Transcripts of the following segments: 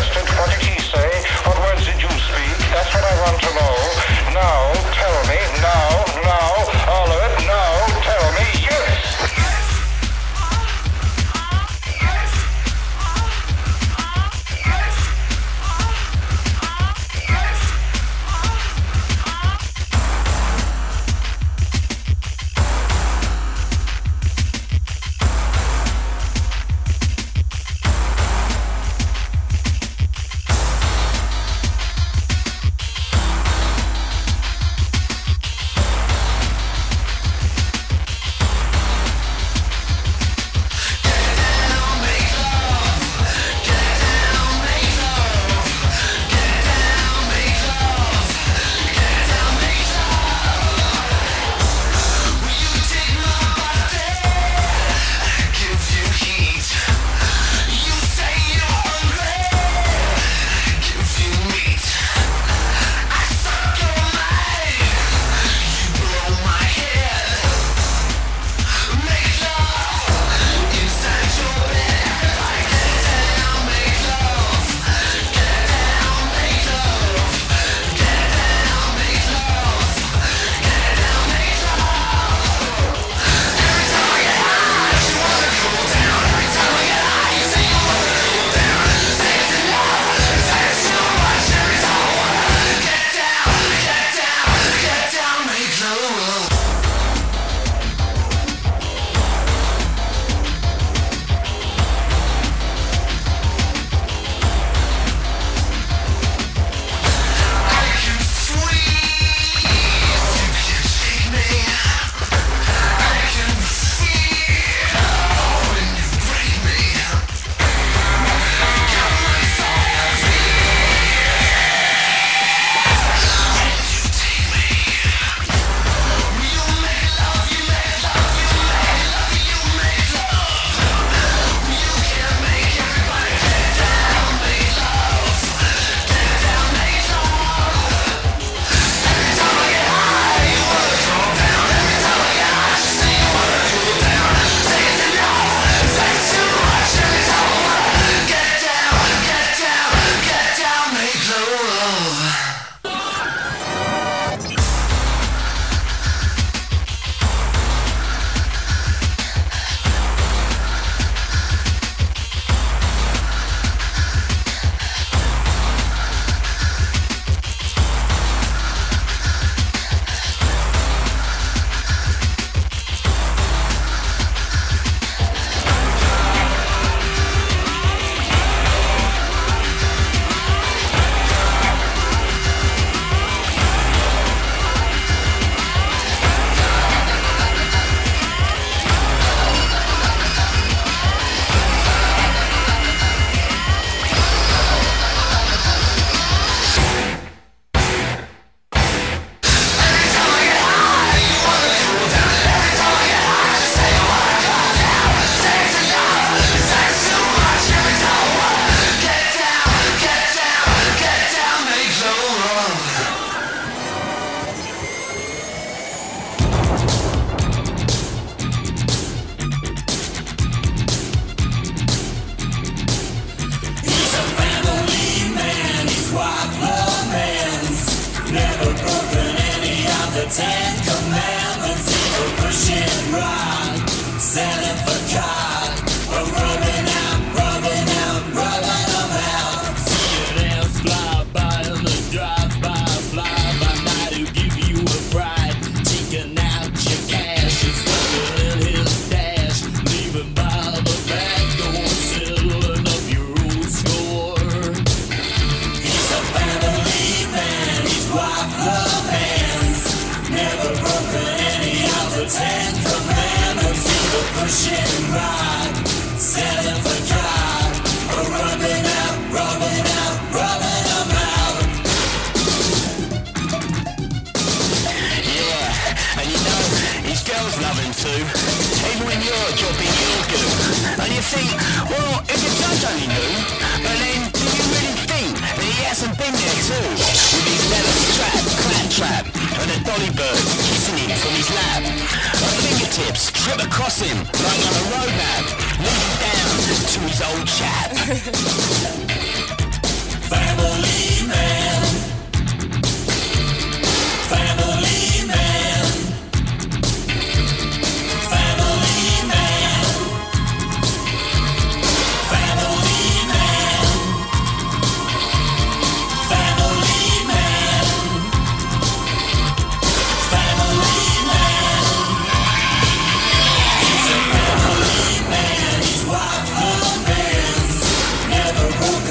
arrested. What did he say? What words did you speak? That's what I want to know. Now, tell me. Now, all of it. Now, tell me. Yes!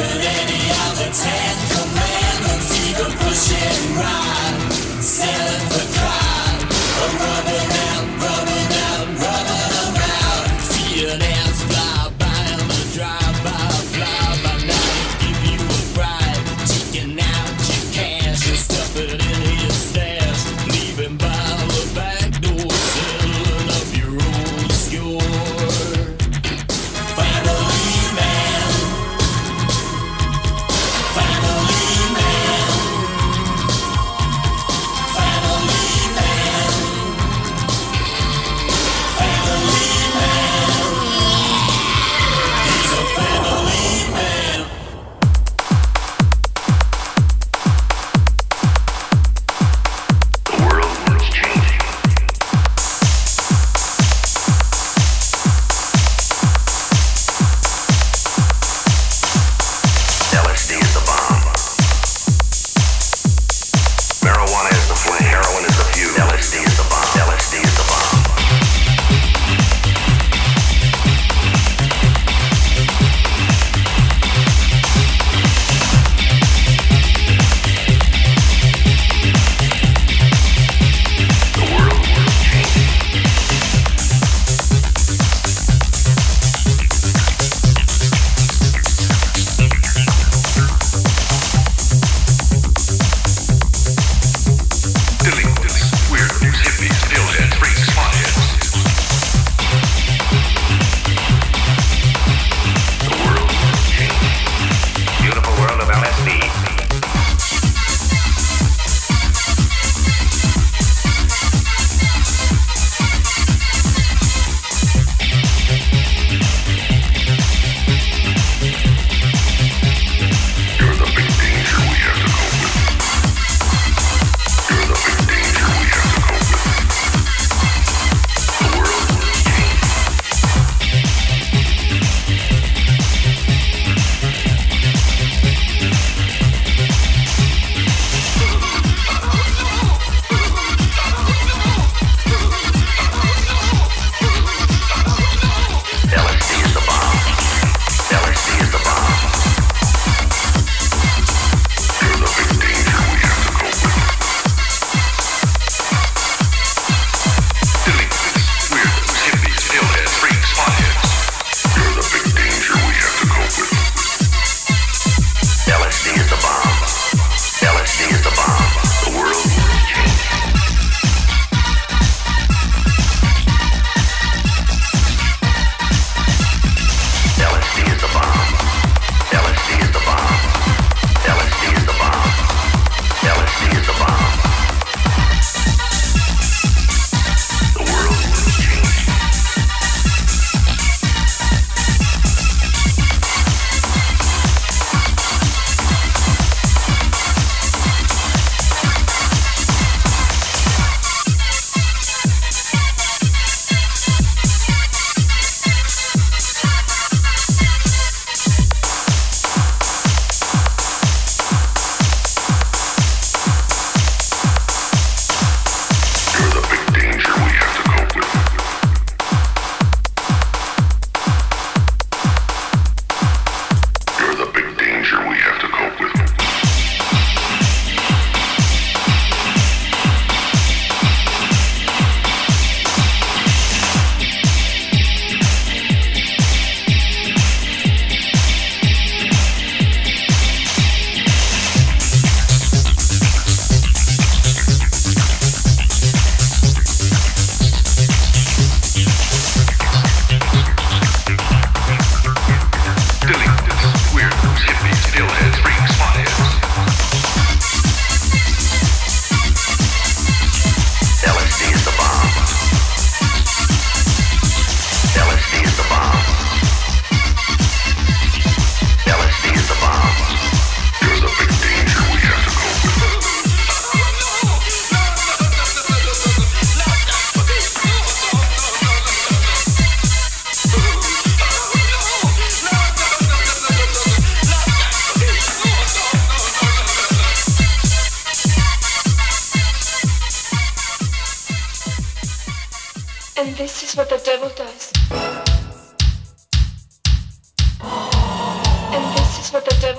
And this is what the devil does. And this is what the devil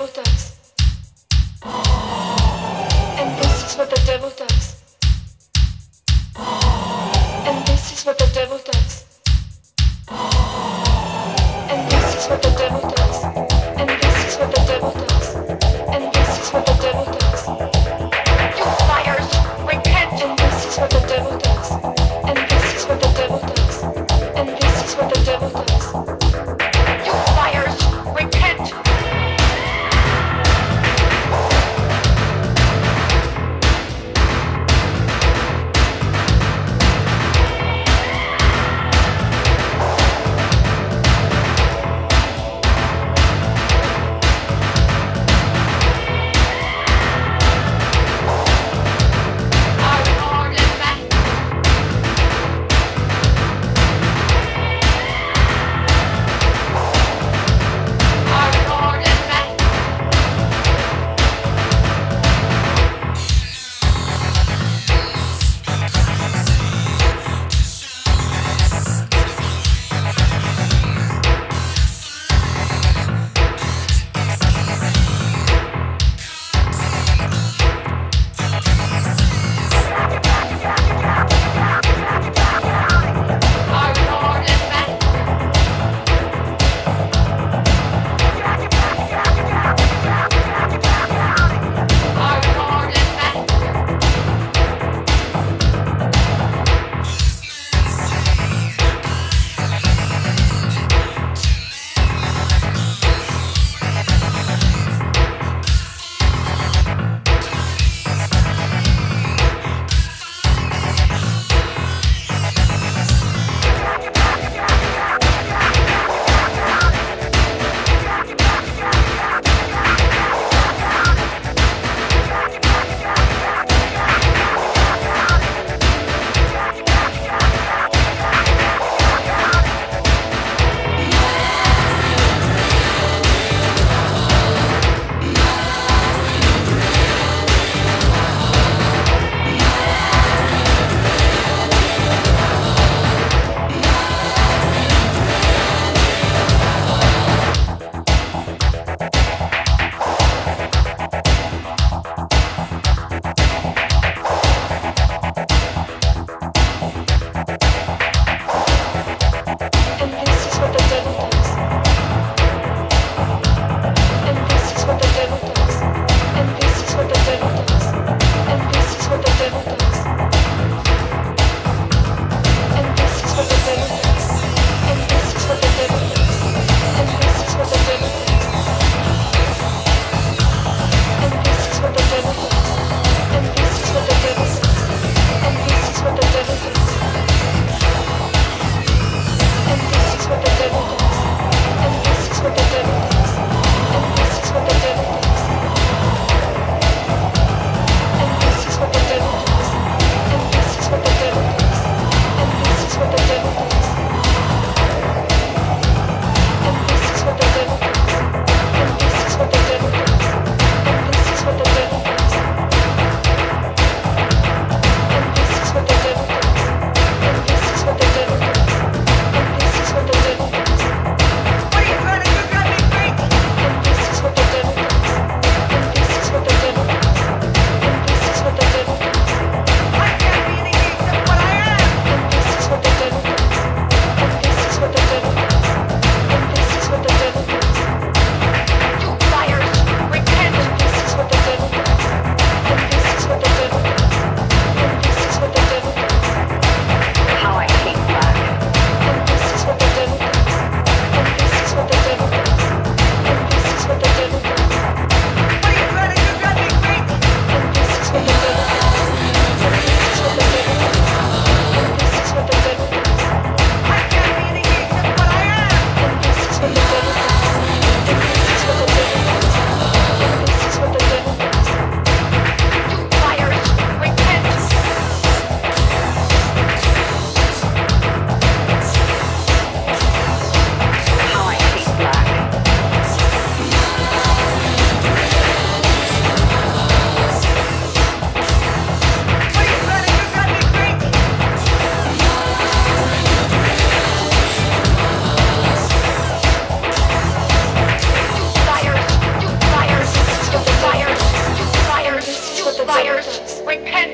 devil does. And this is what the devil does. And this is what the devil does. And this is what the devil does. And this is what the devil does. And this is what the devil does. You liars, repent! And this is what the devil does. And this is what the devil does. And this is what the devil does. You liars, repent!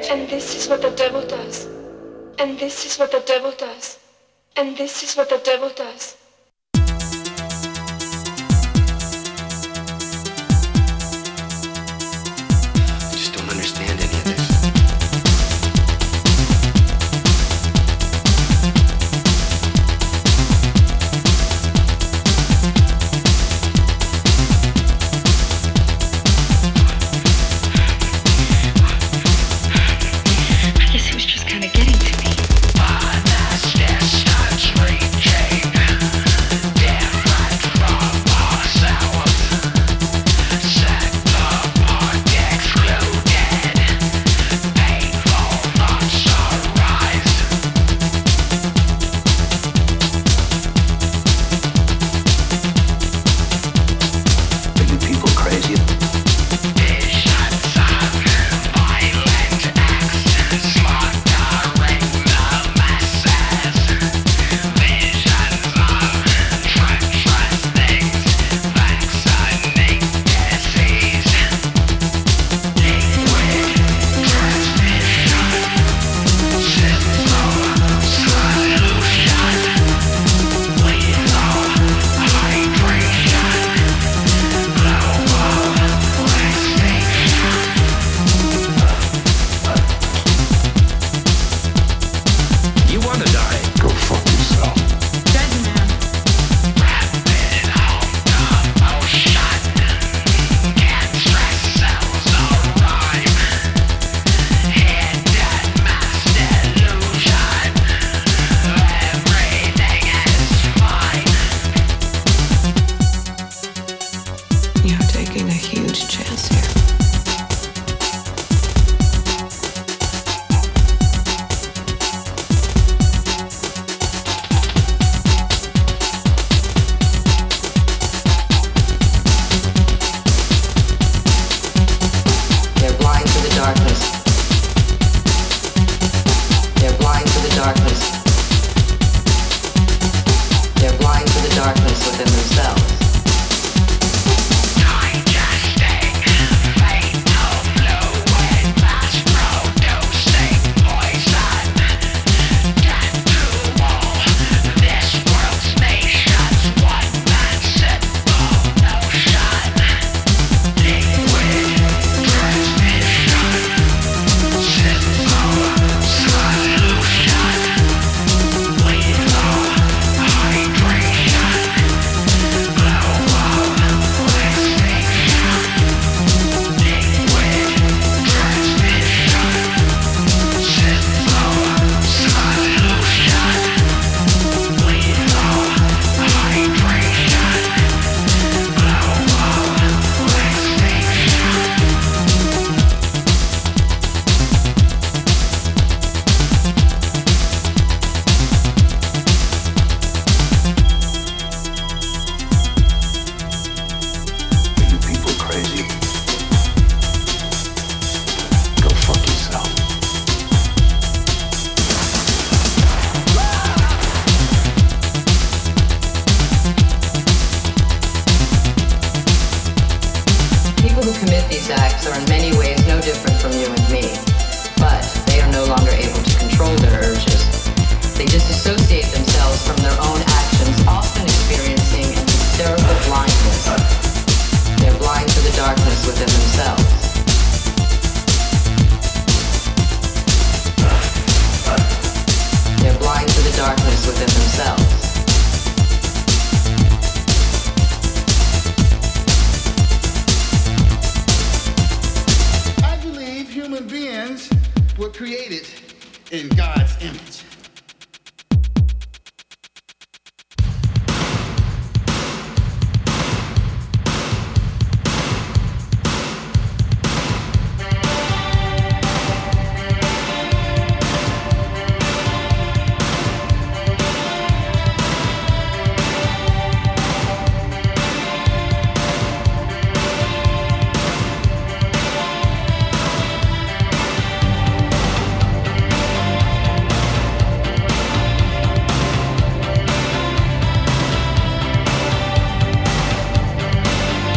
And this is what the devil does. And this is what the devil does. And this is what the devil does. I just don't understand any of this. I guess it was just kind of getting to me.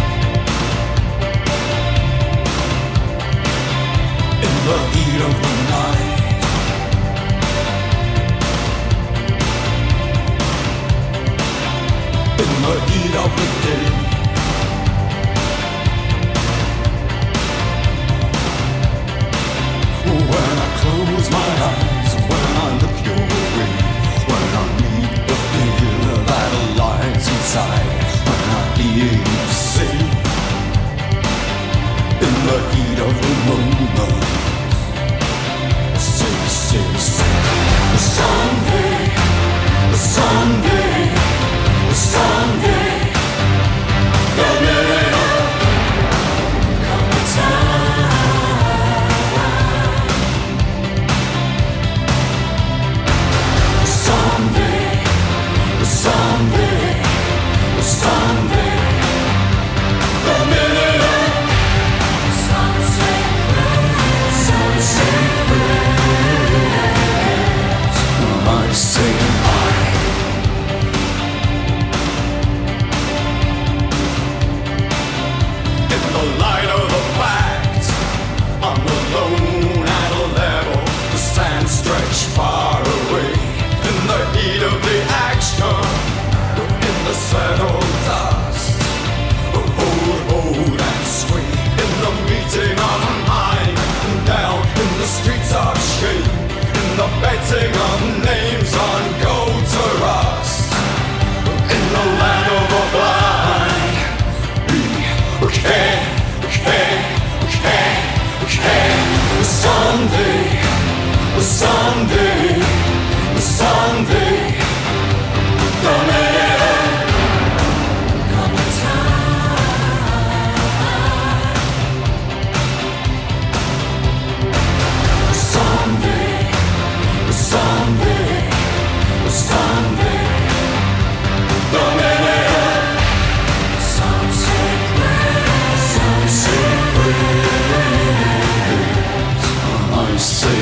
the heat of the the heat of the moment. Say, someday, someday, someday, the millennium come a time. Someday, someday, someday, the millennium sunset praise. I say in the light of the facts, I'm alone at a level. The sand stretched far away. In the heat of the action, in the settled dust, hold and swing. In the meeting of mind, down in the streets of shame. In the betting of names on gold to rust. In the land of the blind, we can. Someday, someday, someday, the millennium come a time. Someday, someday, someday, the millennium sunset praise, sunset praise. I say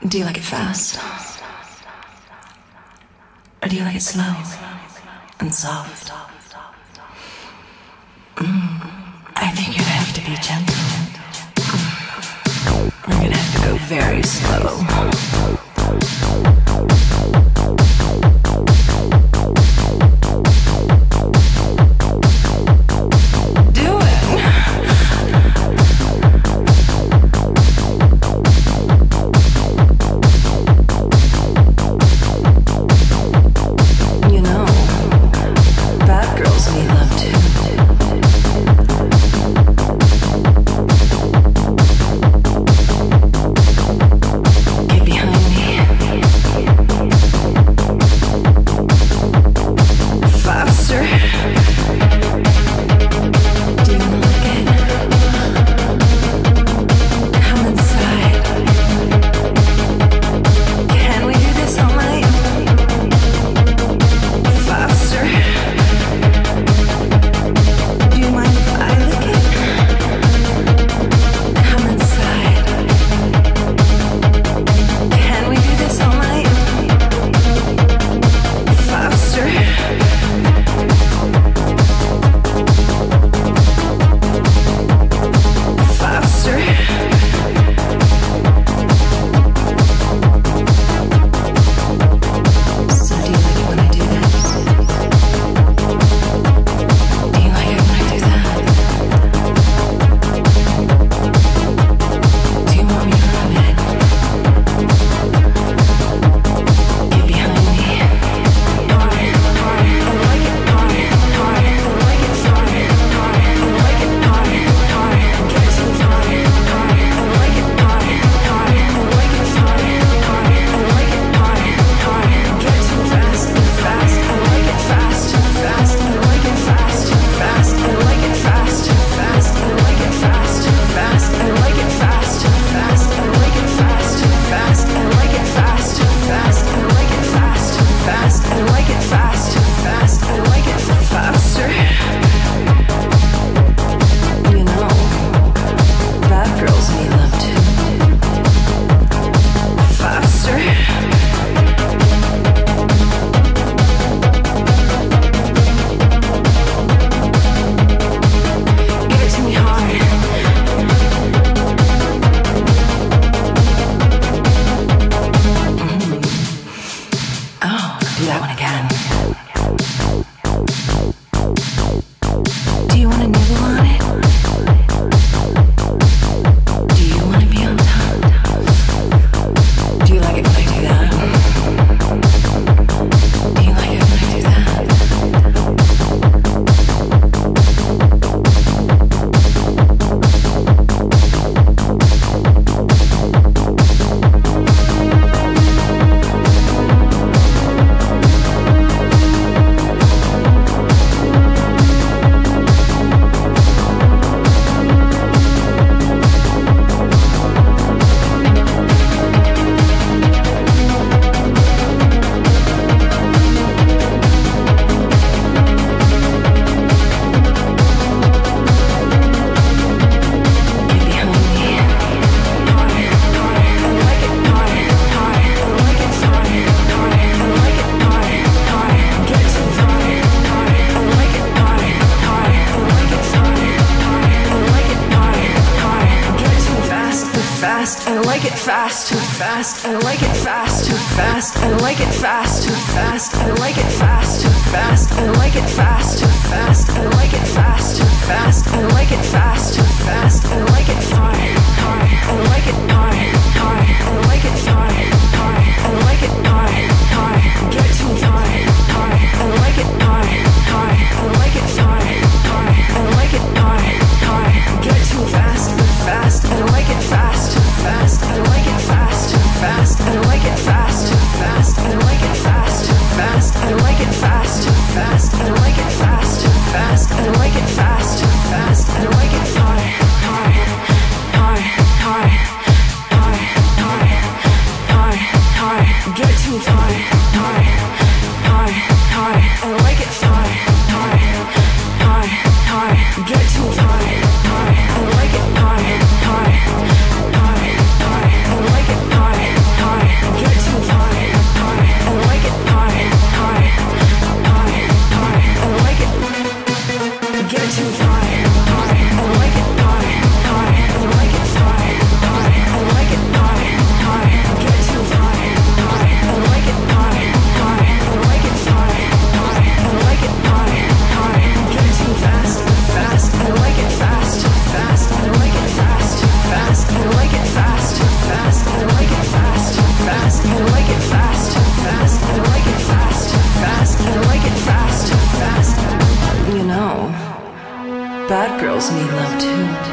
Do you like it fast? Or do you like it slow and soft? I think you're gonna have to be gentle. We're gonna have to go very slow. fast, too fast. I like it fast, too fast. I like it fast, too fast. I like it fast, too fast. I like it fast, too fast. I like it fast, too fast. I like it fast, too fast. I like it hard, hard. I like it hard, hard. I like it hard, hard. I like it hard, hard. Get too hard, hard. I like it hard, hard. I like it hard, hard. I like it hard, hard. Get too fast, too fast. I like it fast, too fast. I like it fast, too fast. I like it fast, too fast. I like it fast, too fast. I like it fast, too fast. I like it fast, too fast. I like it fast, too fast. I like it hard, hard, hard, hard, hard, hard, hard, hard. Get too hard, hard, hard, hard. I like it hard, hard, hard, hard. Get too hard, hard. I like it hard, hard, hard, hard. I like it hard, hard. others need love too.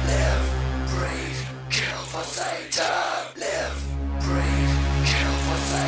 Satan, live, breathe, kill for Satan.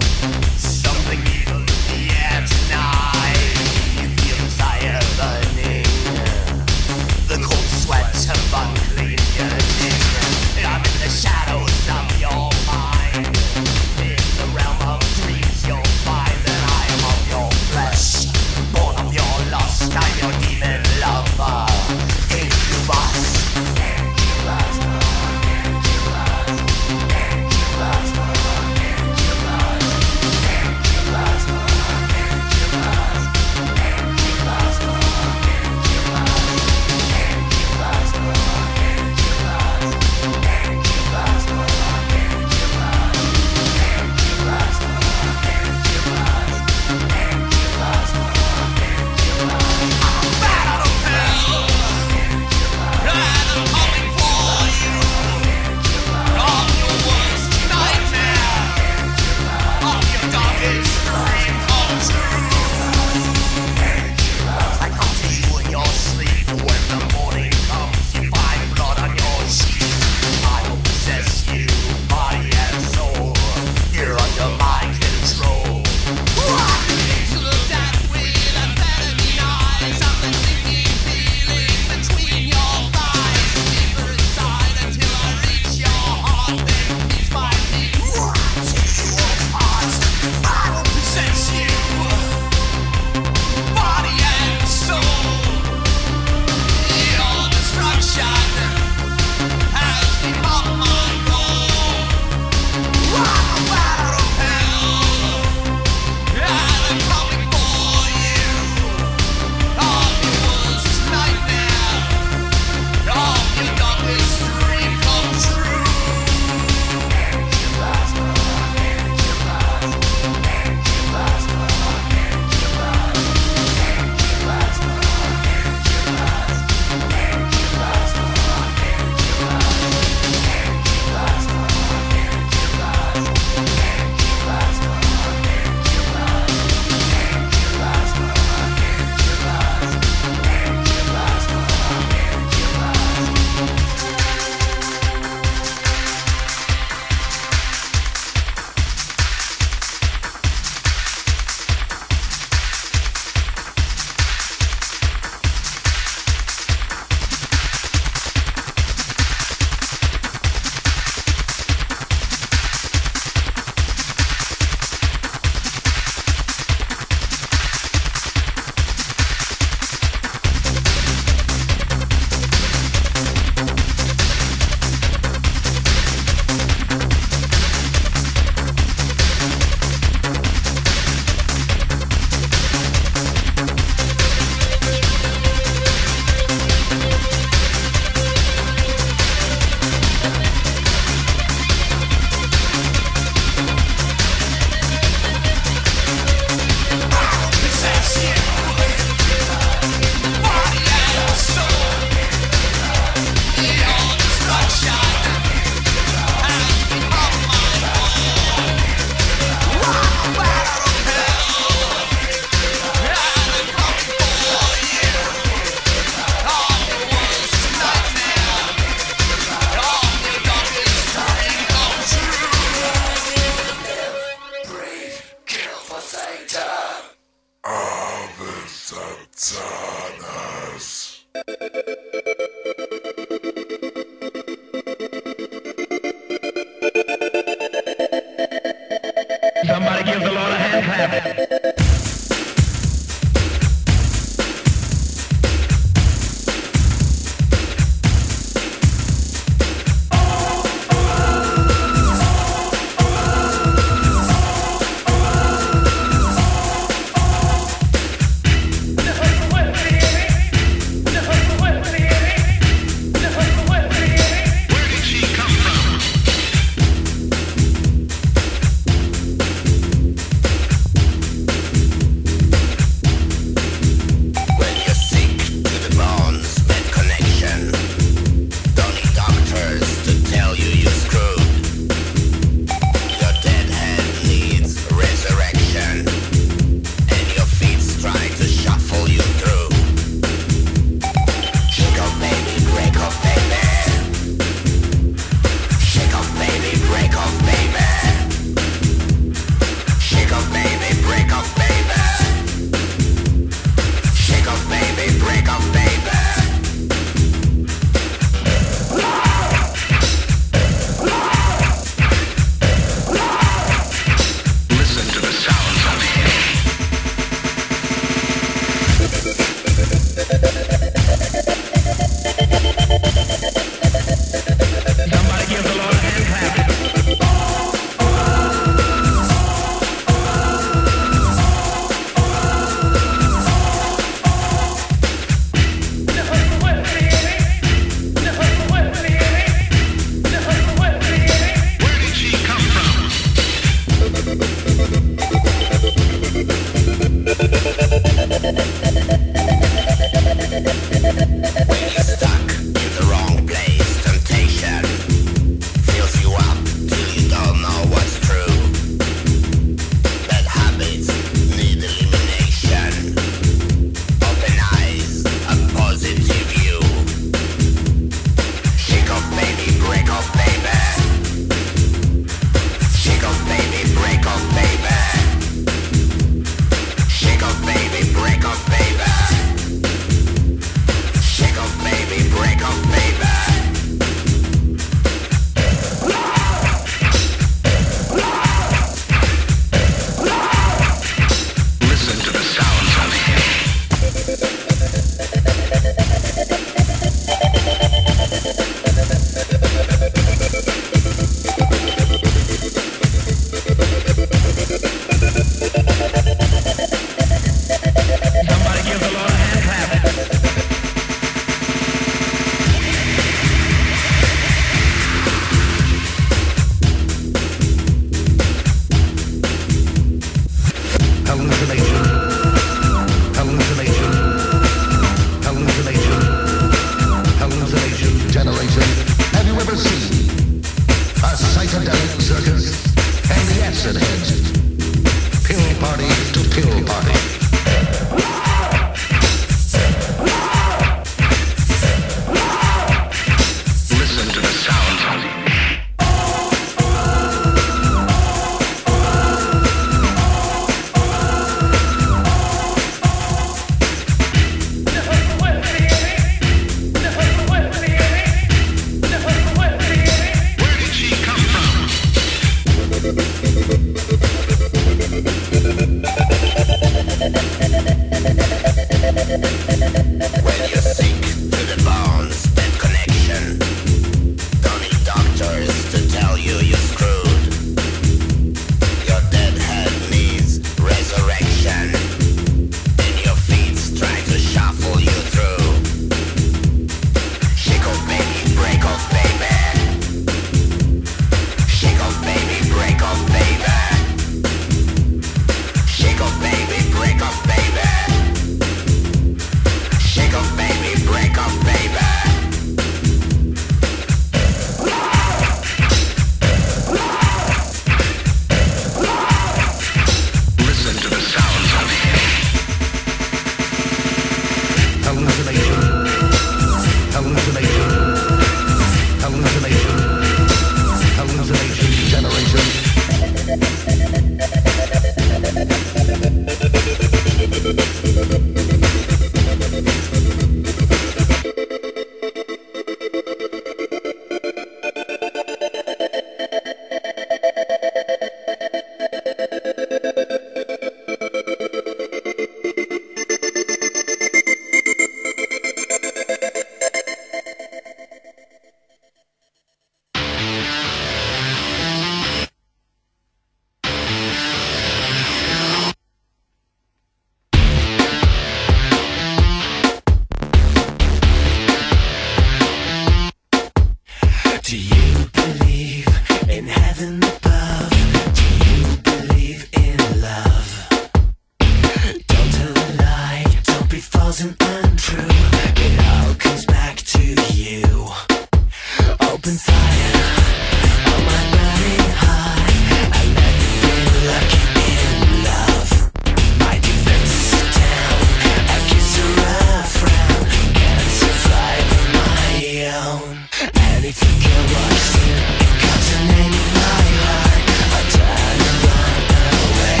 believe in heaven above? Do you believe in love? Don't tell a lie, don't be false and untrue. It all comes back to you. Open fire on my burning heart. I never been lucky in love. My defenses are down, I kiss a rough frown. Can't survive on my own. And if a girl walks in, it comes a name in my heart. I turn and run away.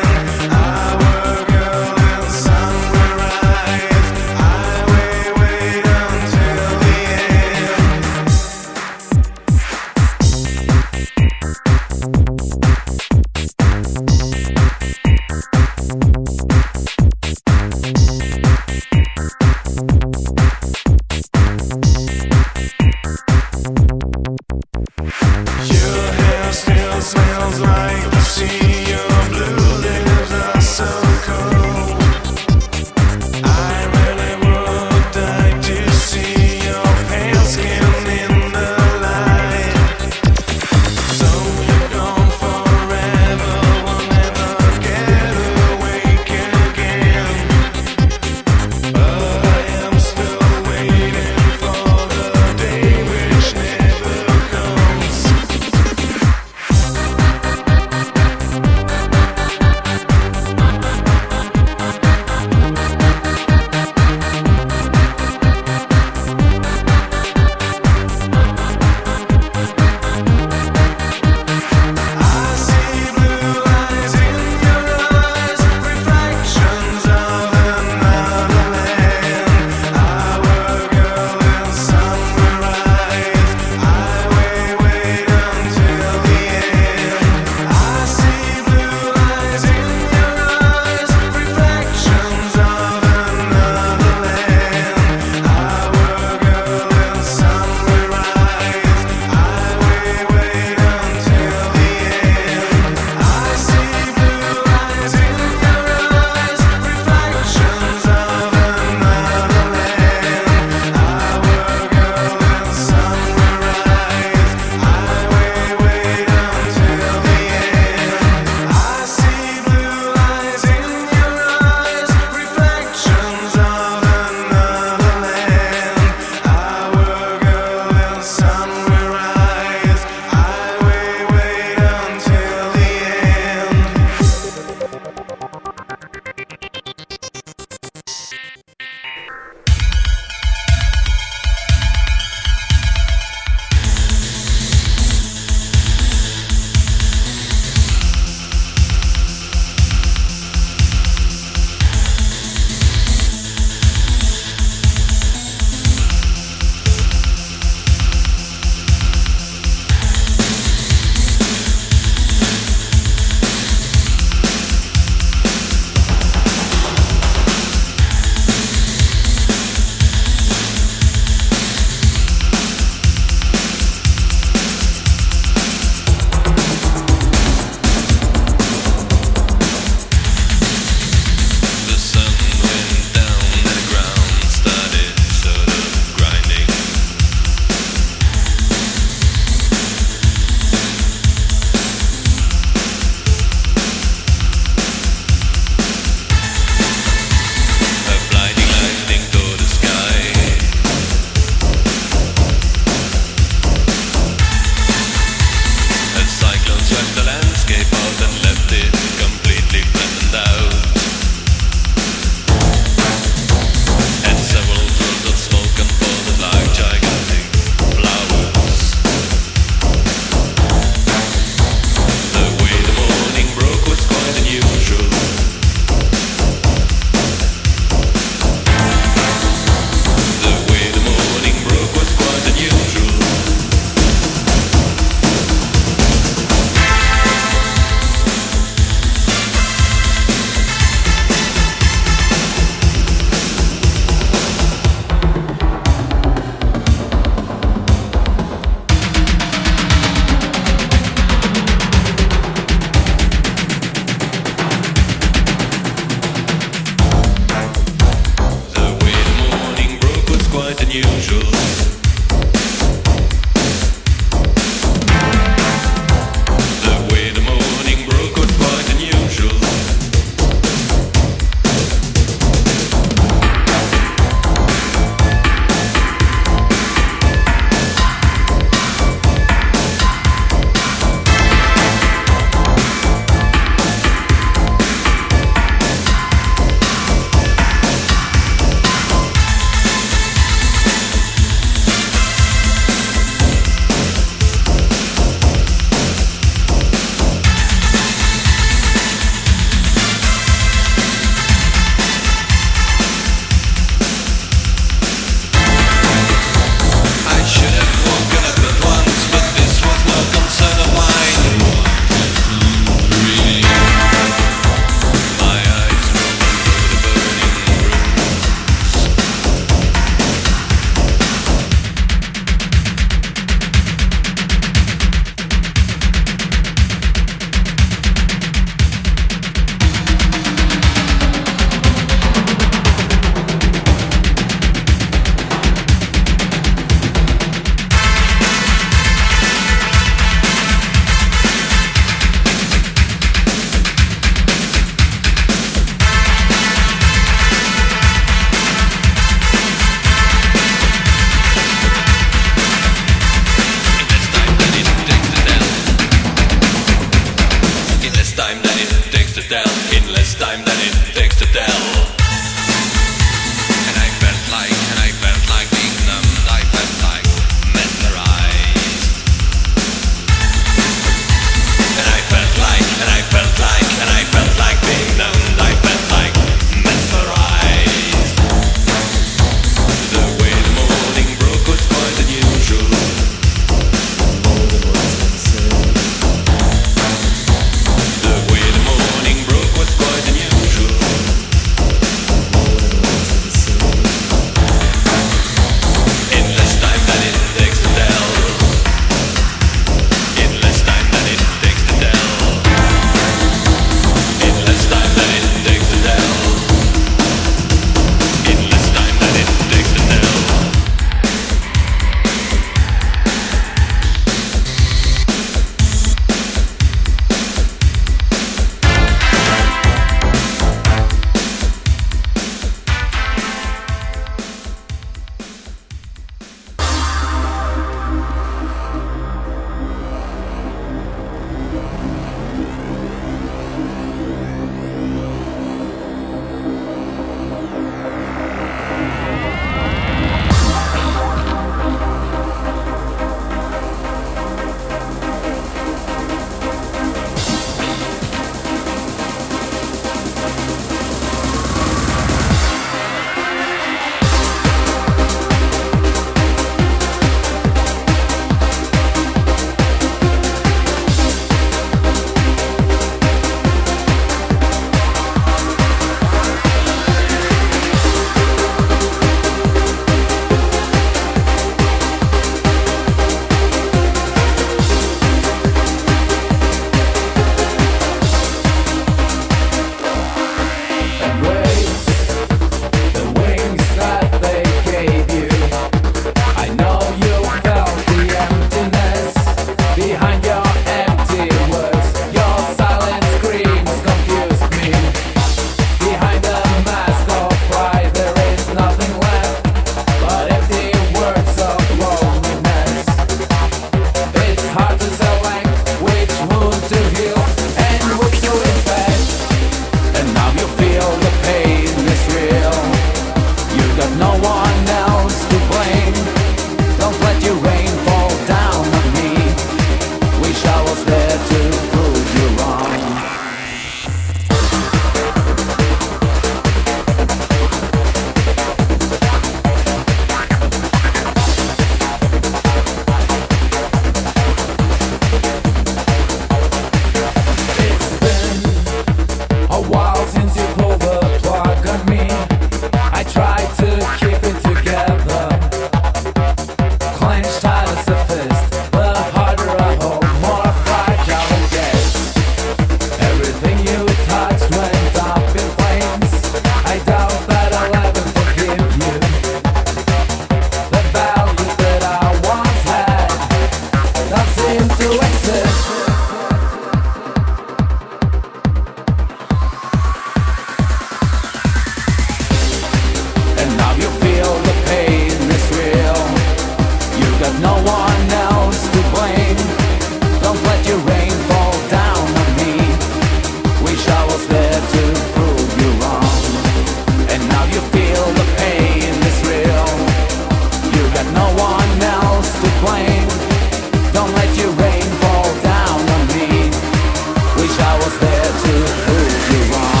no one else to blame. Don't let your rain fall down on me. Wish I was there to prove you wrong. And now you feel the pain is real. You got no one else to blame. Don't let your rain fall down on me. Wish I was there to prove you wrong.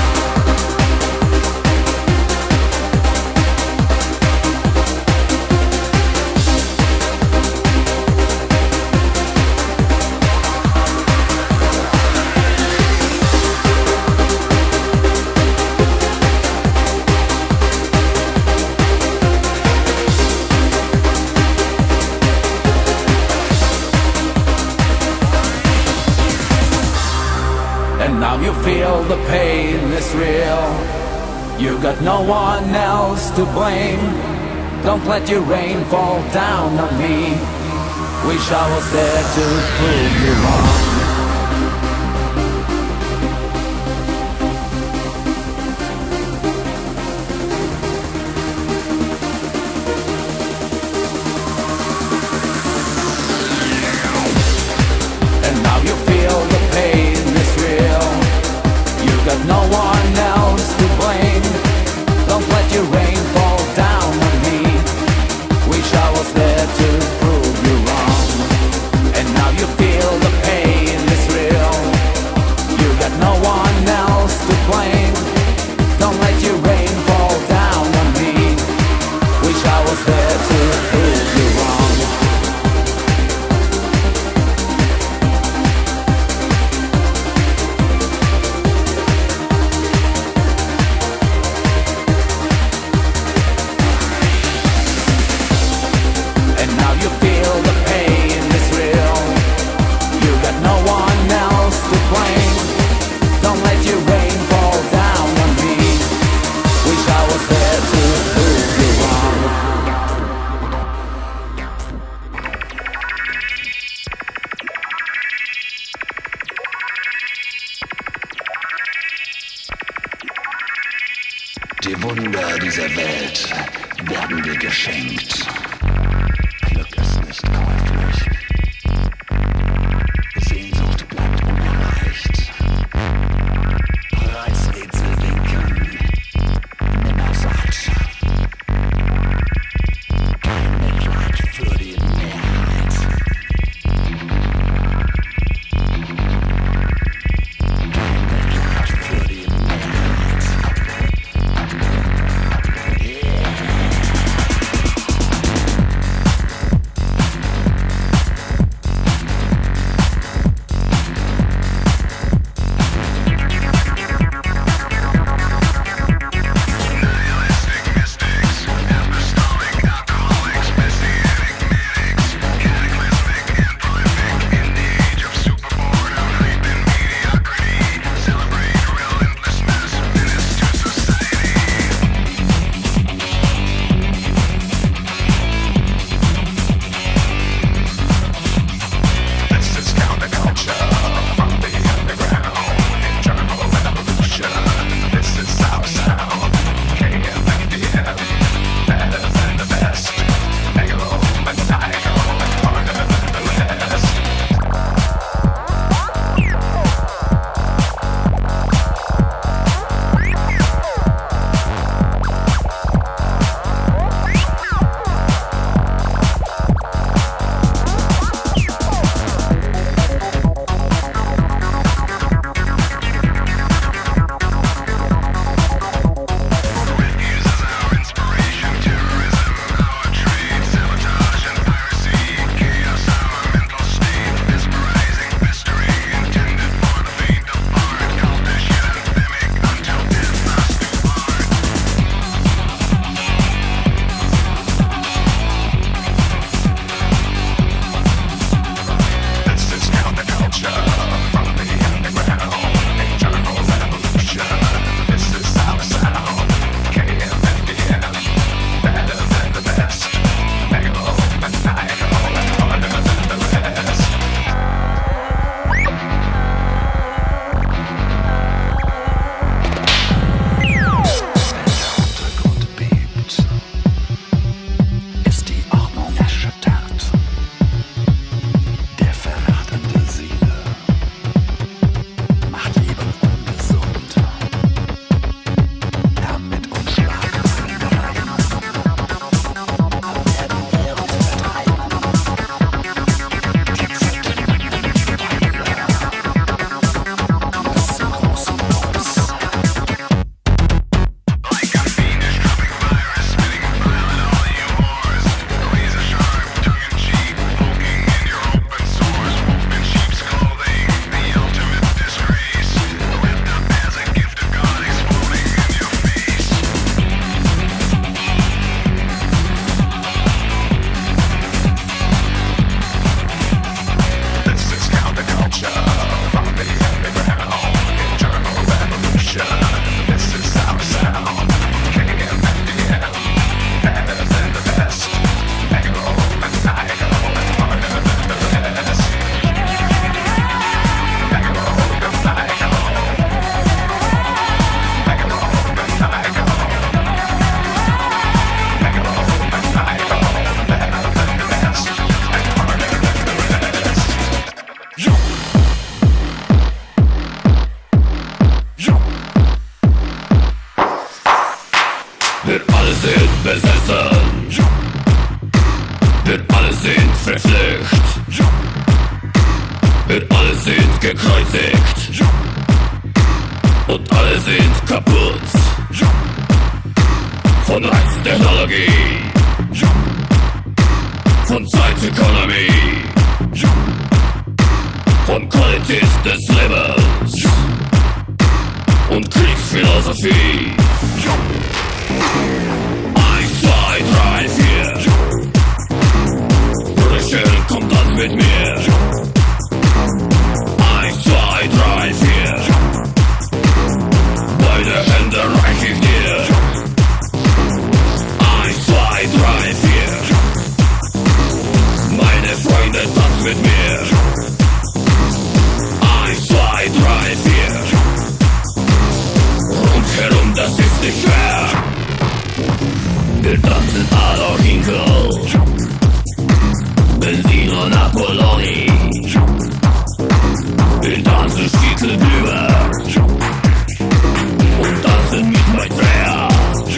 And now you feel the pain is real. You got no one else to blame. Don't let your rain fall down on me. Wish I was there to prove you wrong. And now you feel the pain is real. You got no one else to blame. Don't let your rain fall down on me. Wish I was there to prove you wrong. And now you feel the pain is real. You got no one else to blame. Don't let your rain fall down on me. Wish I was there to prove you wrong. And now you feel the pain is real. You got no one else to blame. Don't let your rain fall down on me. Wish I was there to prove you wrong. Die Wunder dieser Welt werden dir geschenkt. Glück ist nicht käuflich. Sehnsucht bleibt unerreicht. Preisrätsel winken, nimmer satt. Kein Mitleid für die Mehrheit. Kein Mitleid für die Mehrheit. Yeah. Wir alle sind verflucht. Wir alle sind gekreuzigt. Und alle sind kaputt. Von Reiztechnologie. Von Zeitekonomie. Von Qualität des Lebens. Und Kriegsphilosophie. 1, 2, 3, 4. Brüchen, kommt dann mit mir. 1, 2, 3, 4. Beide Hände reich ich dir. 1, 2, 3, 4. Meine Freunde, tanzt mit mir. 1, 2, 3, 4. Rundherum, das ist nicht schwer. Wir tanzen Adolf Hinkel, Benzino Napoloni. Wir tanzen Stiefel drüber und tanzen mit Maitreya.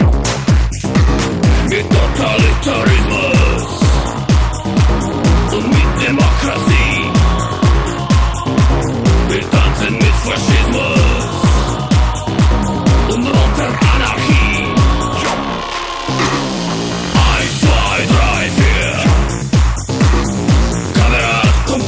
Mit Totalitarismus und mit Demokratie. Wir tanzen mit Faschismus und unter Anarchie. 1, 2, 3, 4. Kameras, kommt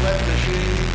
sweat machine.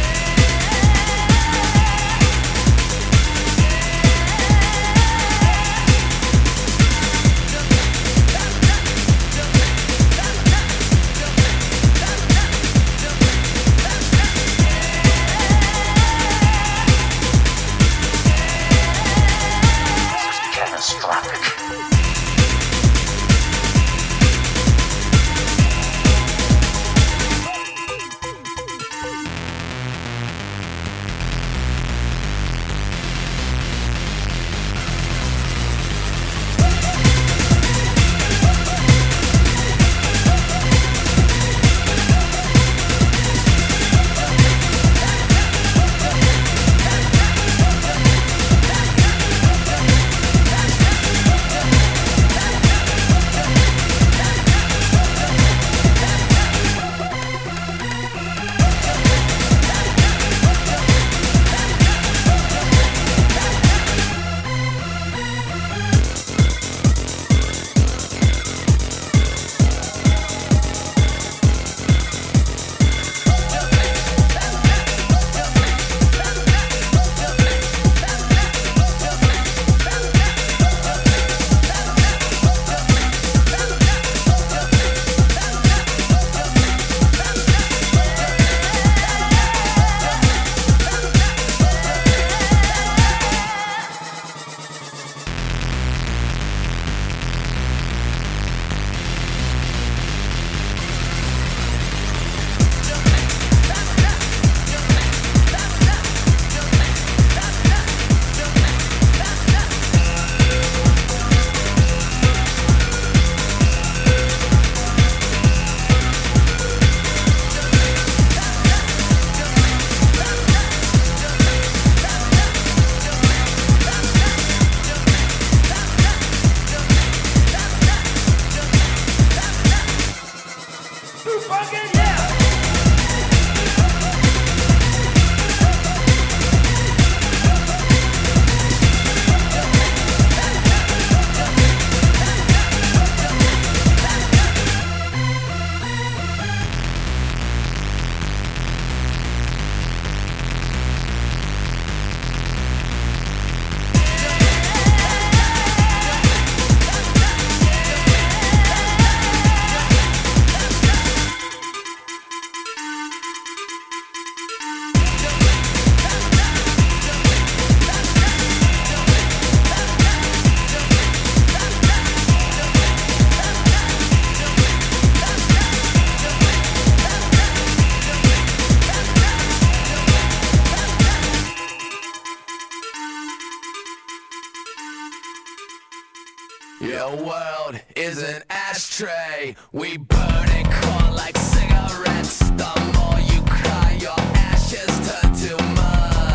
Your world is an ashtray. We burn and crawl like cigarettes. The more you cry, your ashes turn to mud.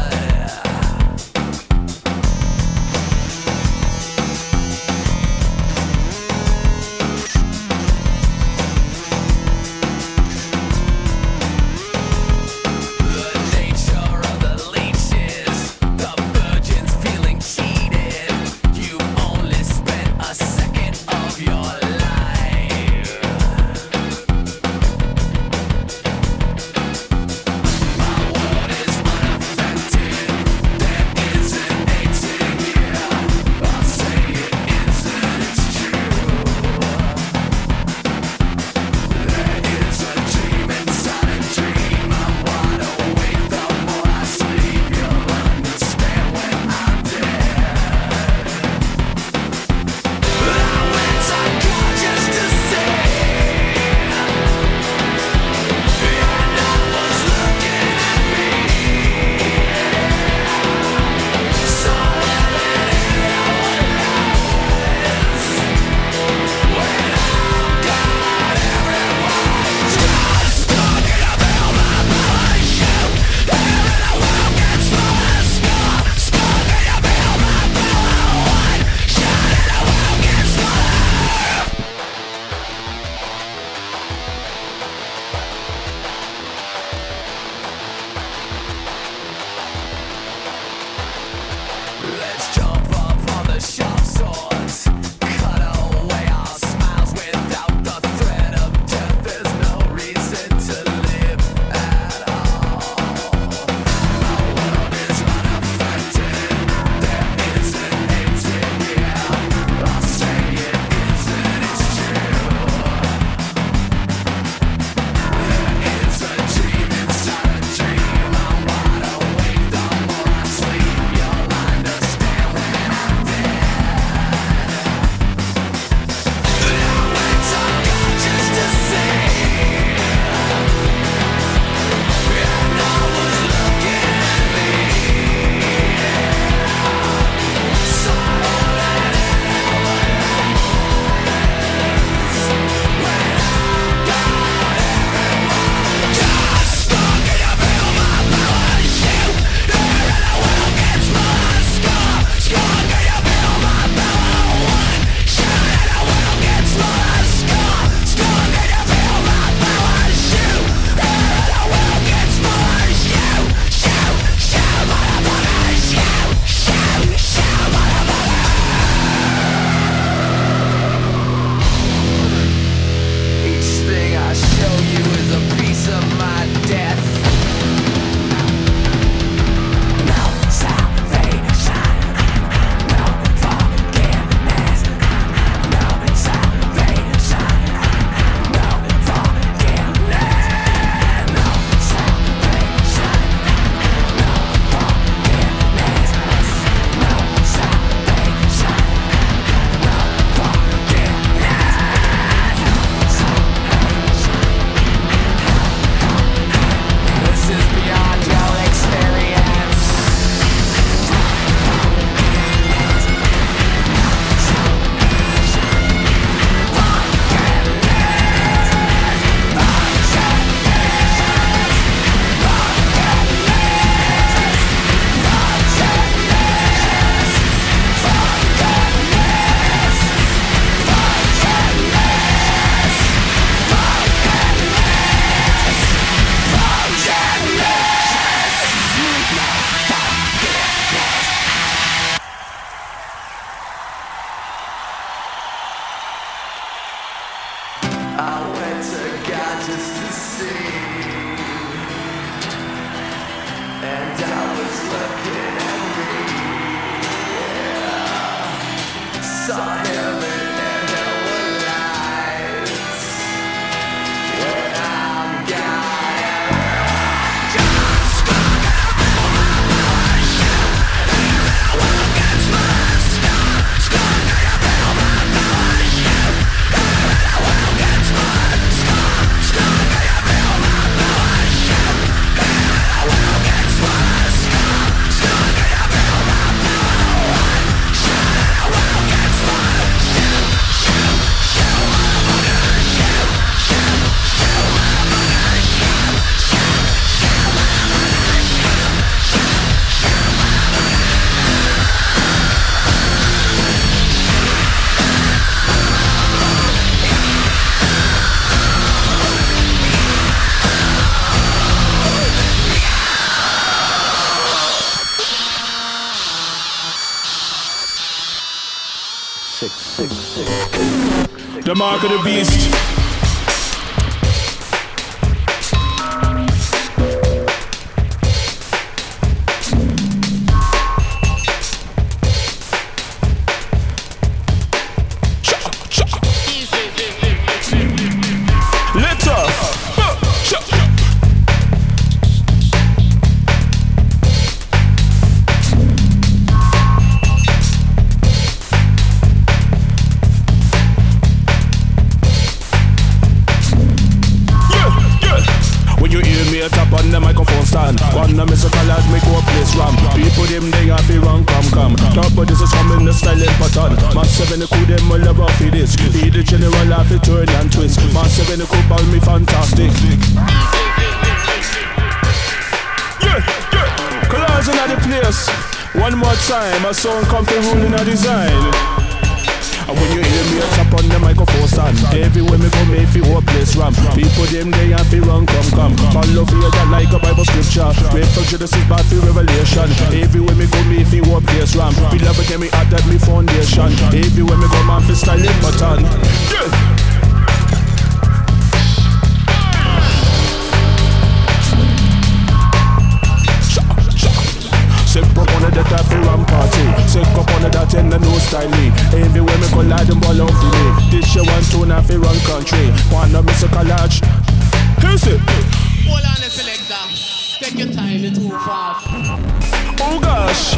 The nature of the leeches, the virgins feeling cheated. You've only spent a second of your life. The mark of the beast. Wanna miss a collage, make up place ram. People them they have to run, come. Talk but this is coming the silent pattern. Massive in the cool them will love for this. Be the general have to turn and twist. Massive in the cool ball me fantastic. Yeah. Collage in the place. One more time, a song come to rule in a design. And when you hear me, I tap on the microphone stand. Everywhere me go, me feel whole place ram. People them they have to run, come. Follow fear that like a Bible scripture. Wait for Genesis, back to Revelation. Everywhere me go, me feel whole place ram. We love it, me add that me foundation. Everywhere me go, man, feel styling button. Yeah. Sick up on the that for ram party. Sick up on the that in the no style. Everywhere me go like them ball out for me. This show one tune and fi run country. Wanna miss a collage? Here's it. Hold on a selector. Take your time, it's too fast. Oh gosh.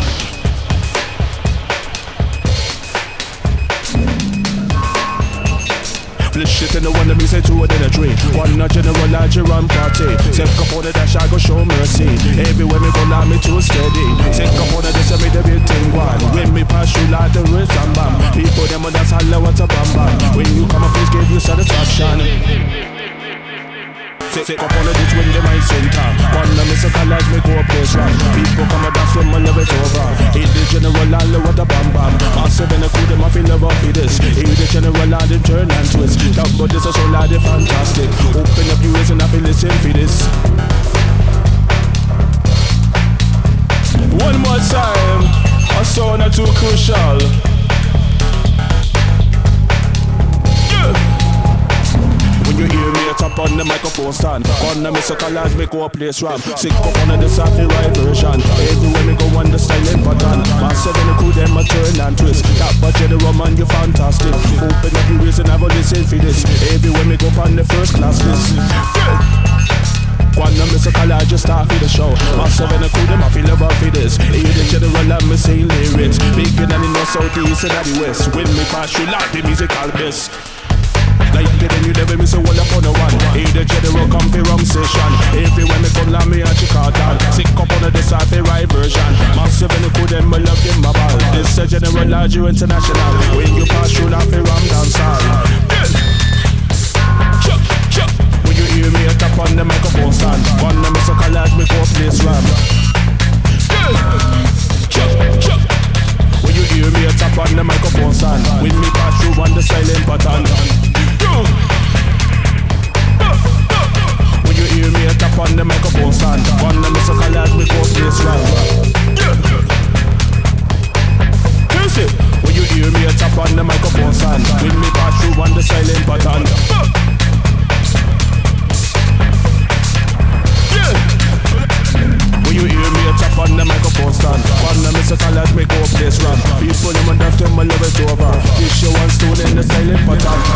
Flip shit in the one that me say two in a tree. One a general large ram party. Sick up on the dash I go show mercy. Everywhere me go like me too steady. Sick up on the dash I me the big thing one. When me pass you like the wrist and bam. People them on that's holla what a bam. When you come up please give you satisfaction. Sick up on the ditch when the mind center. One of me say collage me go place ram. People come and dance when my love it over. Eat the general all what a bam. Massive in the cool them I feel love up for this. Eat the general all them turn and twist. Talk about this is so loud and fantastic. Open up your ears and I feel listen for this. One more time. A sound not too crucial. When you hear me, I tap on the microphone stand. Gonna miss a collage, make go a place ram. Sick up on the Safi right version. Everywhere me go on the silent button. Massive in the cool, them a turn and twist. That but general man, you fantastic. Open up your ears and have a listen for this. Everywhere me go on the first class list. Wanna miss a collage, just start for the show. Massive in the cool, them I feel love for this. Hear the general and me say lyrics. Bigger than in the southeast and the west. When me pass you like the musical best. Like then you never miss a one up on the one. Hey, the general come for rum session. Everywhere me come like me and Chicago. Sick up on the Safi right version. Massive in the cool, them I love them my ball. This a general large you international. When you pass through like for rum dance hall. When you hear me I tap on the microphone stand. Wanna miss a collage me go place ram. When you hear me I tap on the microphone stand. When me pass through on the silent button. When you hear me I tap on the microphone stand. Wanna miss a collage me go place ram. Here's it. When you hear me I tap on the microphone stand. When me pass through on the silent button. When you hear me a tap on the microphone stand. Wanna miss a collage, make go place ram. People them and them I love it over. This show one stone in the silent pattern.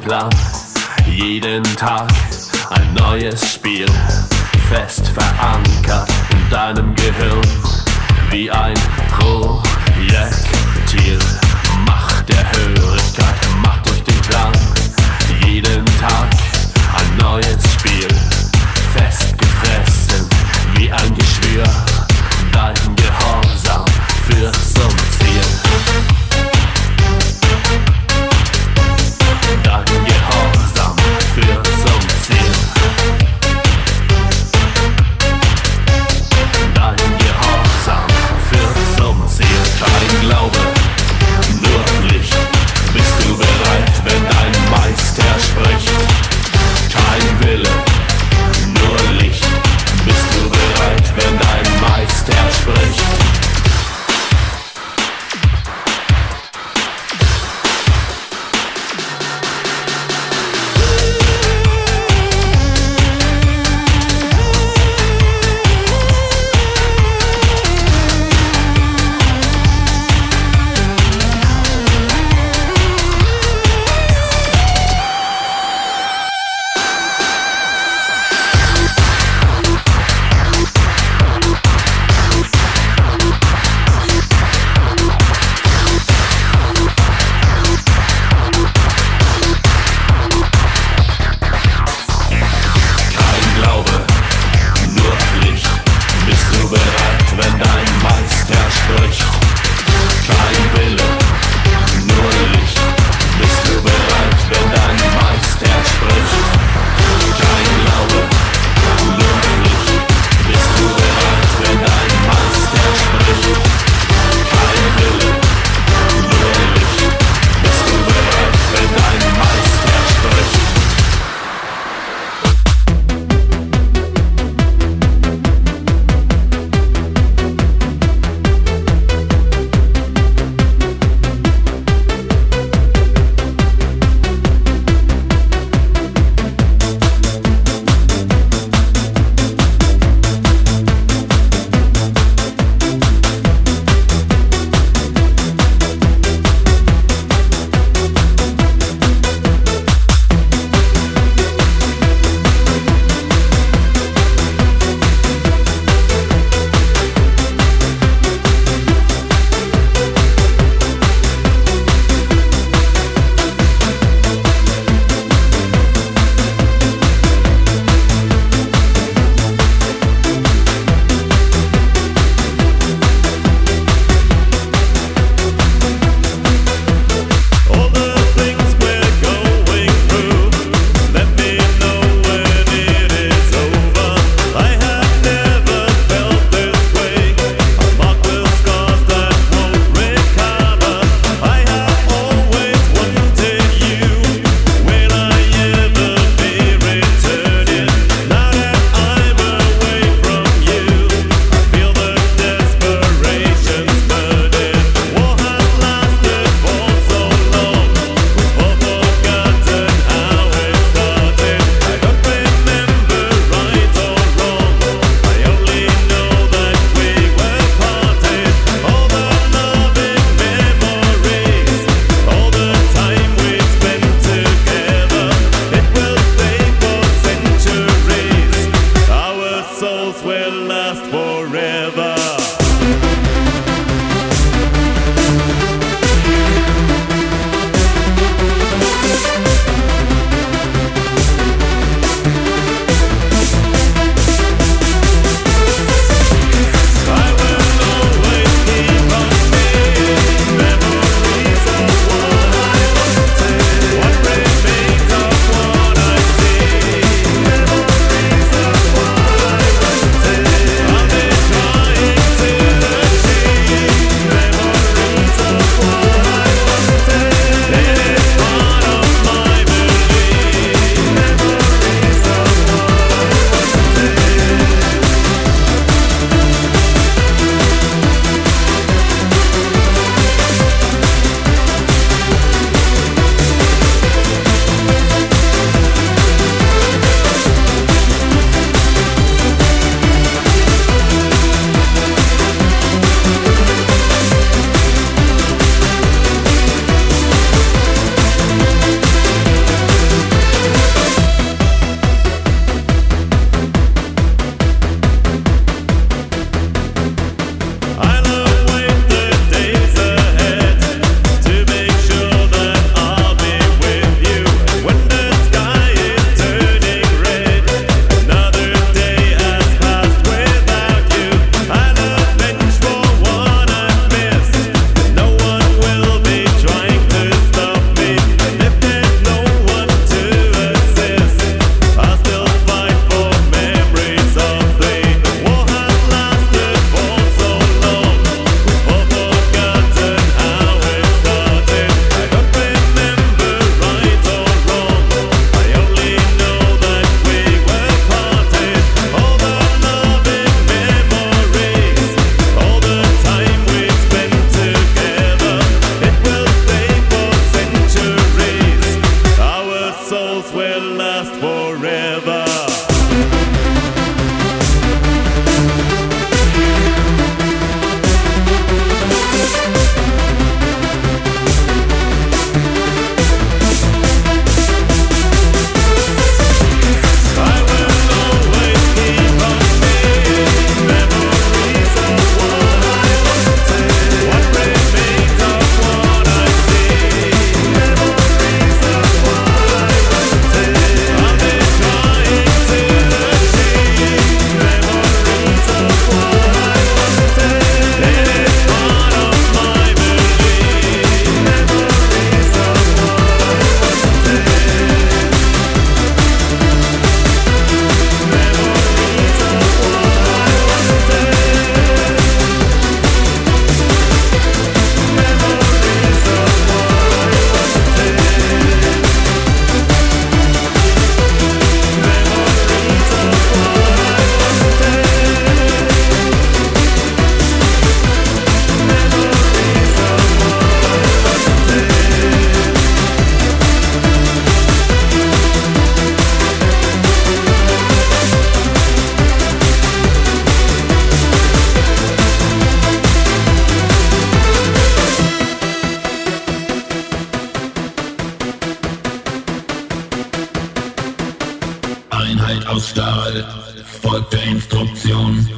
Plan. Jeden Tag ein neues Spiel, fest verankert in deinem Gehirn, wie ein Projektil. Macht der Hörigkeit, macht durch den Klang. Jeden Tag ein neues Spiel, festgefressen wie ein Geschwür. Dein Gehorsam führt zum Ziel. Dein Gehorsam führt zum Ziel. Dein Gehorsam führt zum Ziel. Kein Glaube, nur Pflicht, bist du bereit? souls will last forever. Einheit aus Stahl, folgt der Instruktion.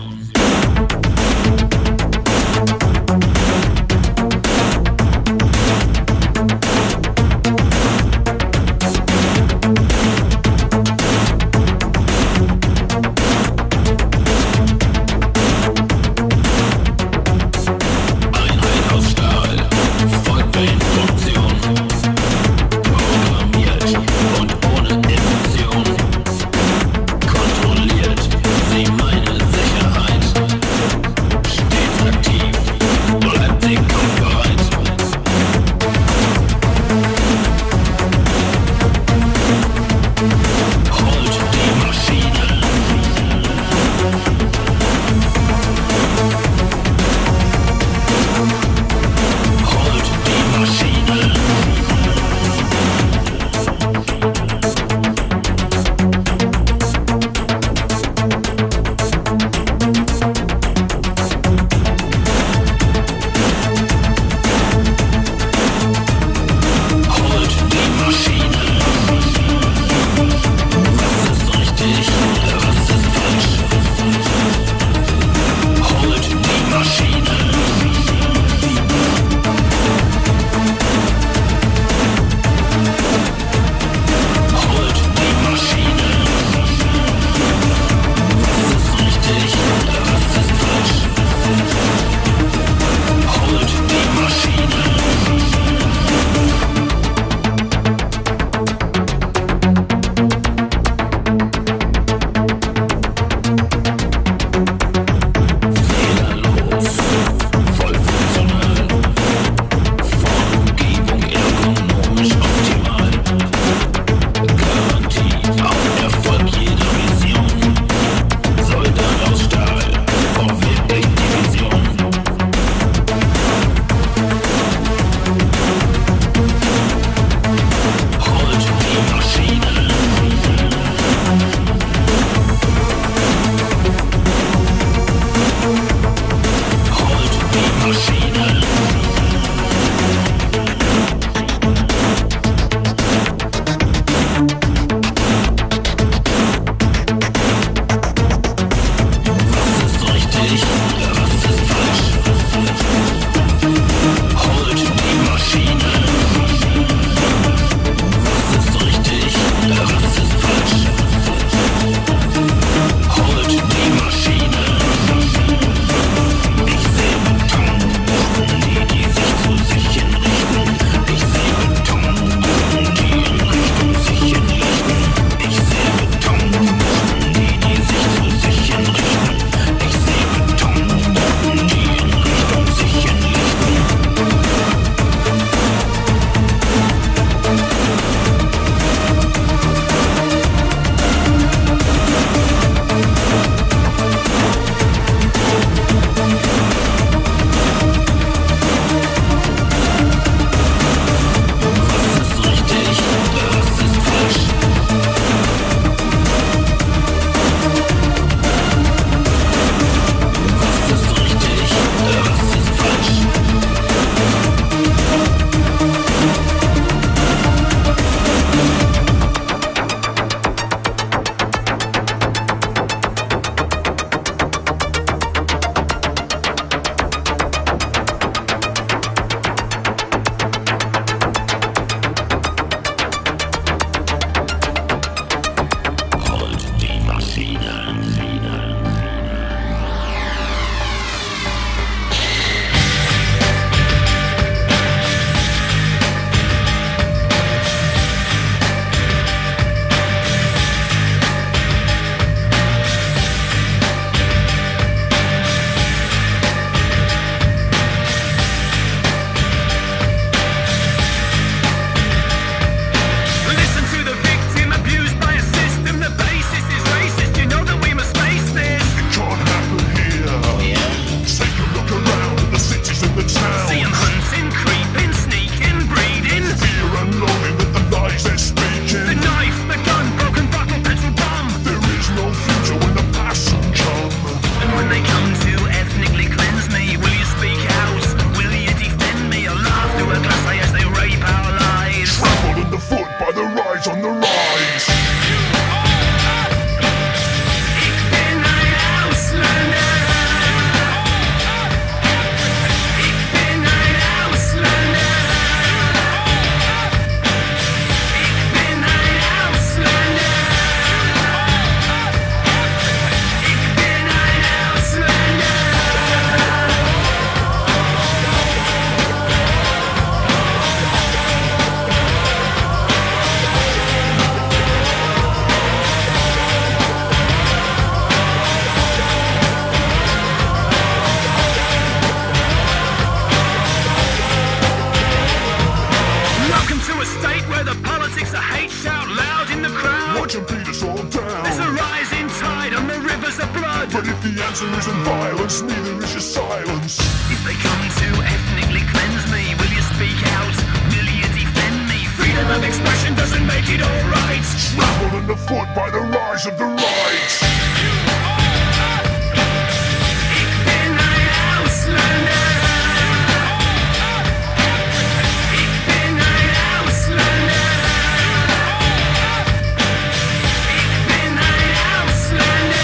Einheit aus Stahl, folgt der Instruktion. Programmiert und ohne Emotion. Kontrolliert sie meine Sicherheit. the rise. But if the answer isn't violence, neither is your silence. If they come to ethnically cleanse me, will you speak out? Will you defend me? Freedom of expression doesn't make it alright. Trampled underfoot by the rise of the right. Ik ben een Auslander. Ik ben een Auslander. Ik ben een Auslander.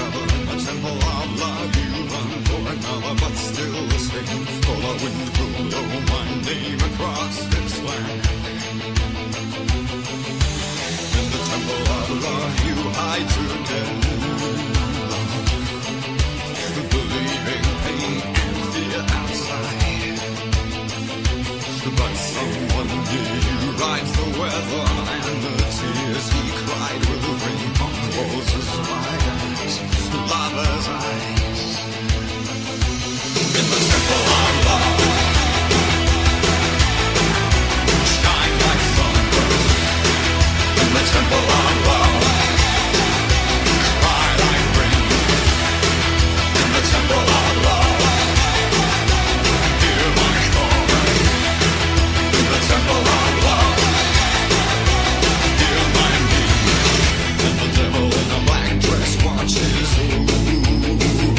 forever. A temple of love, you run for another, but still the same. For the wind will blow my name across this land. In the temple of love, you hide together. Believing pain and fear outside. But someone near you rides the weather, and the tears he cried will ring on Rose's eyes, lover's eyes. In the temple of love, shine like sunburst. In the temple of love, cry like rain. In the temple of love, hear my calling. In the temple of love, hear my need. And the devil in a black dress watches. Ooh.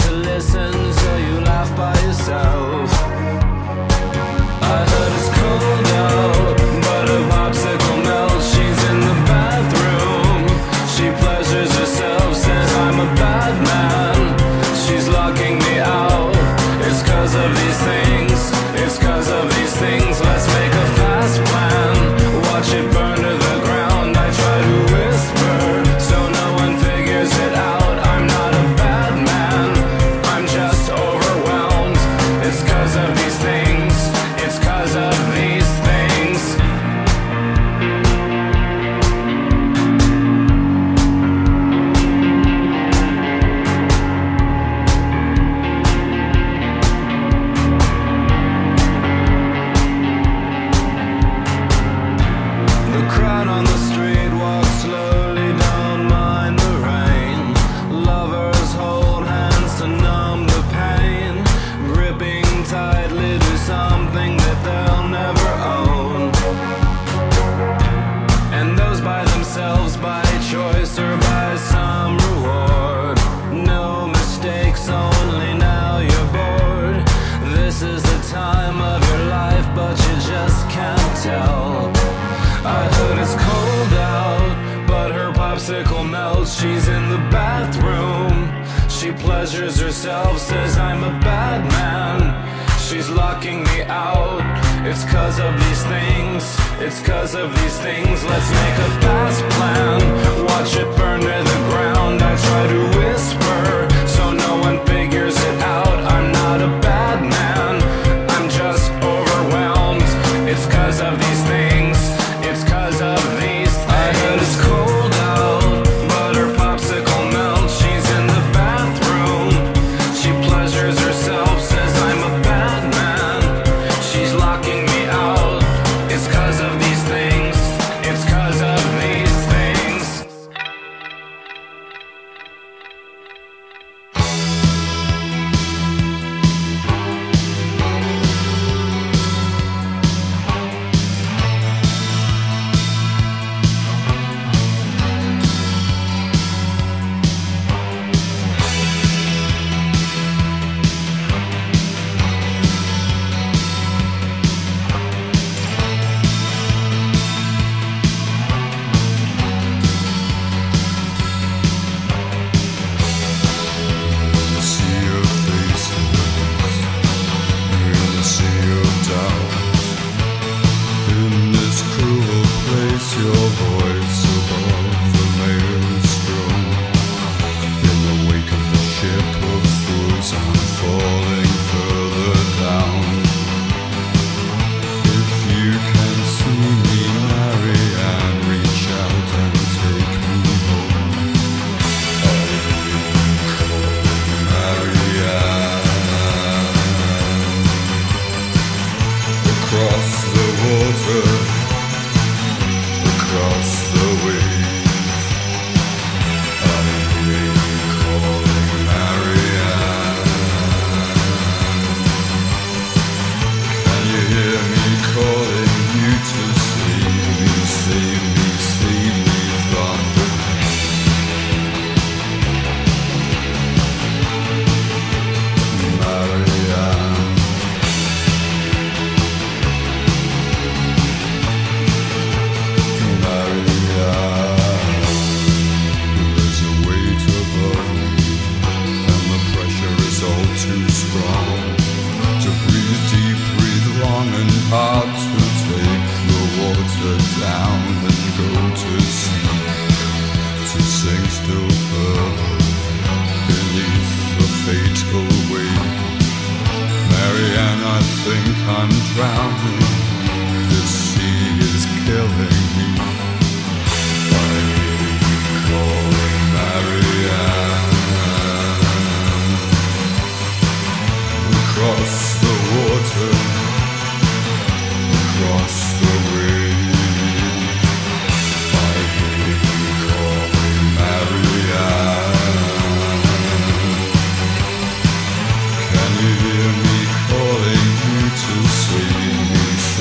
to listen, so you laugh by yourself. I heard it's cold out, but a popsicle melts. She's in the bathroom. She pleasures herself, says I'm a bad man. She's locking me out. It's 'cause of these things. It's 'cause of these things. Let's make a fast plan. Watch it burn to the ground. I try to whisper, so no one figures it out. I'm not a bad man. I'm just overwhelmed. It's 'cause of these things. It's 'cause of these things. The crowd on the street walks slowly, don't mind the rain. Lovers hold hands to numb the pain, gripping tightly to something that they'll never own. And those by themselves, by choice or by some reward. No mistakes, only now you're bored. This is the time of your life, but you just can't tell. I heard it's cold out, but her popsicle melts. She's in the bathroom. She pleasures herself, says I'm a bad man. She's locking me out. It's 'cause of these things. It's 'cause of these things. Let's make a fast plan. Watch it burn to the ground. I try to whisper, so no one figures it out. I'm not a bad man. I'm just overwhelmed. It's 'cause of these things. It's 'cause of these things. I heard it's cold out, but her popsicle melts. She's in the bathroom. She pleasures herself, says I'm a bad man. She's locking me out. It's 'cause of these things. It's 'cause of these things. See your faces in the sea of doubt. In this cruel place, your voice above the maelstrom. In the wake of the ship of fools, I'm falling further down. If you can see me, Marianne, reach out and take me home. Across the water, across the wave, I hear you calling Marianne. Can you hear me calling you to save me, save me, save me from the pain? Marianne. There's a weight above me, and the pressure is all too strong. To breathe deep, breathe long and hard, to take the water down and go to sea, to sink still further beneath the fatal weight. Marianne, I think I'm drowning. This sea is killing me. I hear you calling Marianne. Across the water, across the wave, I hear you calling Marianne. Can you hear me calling you to save me?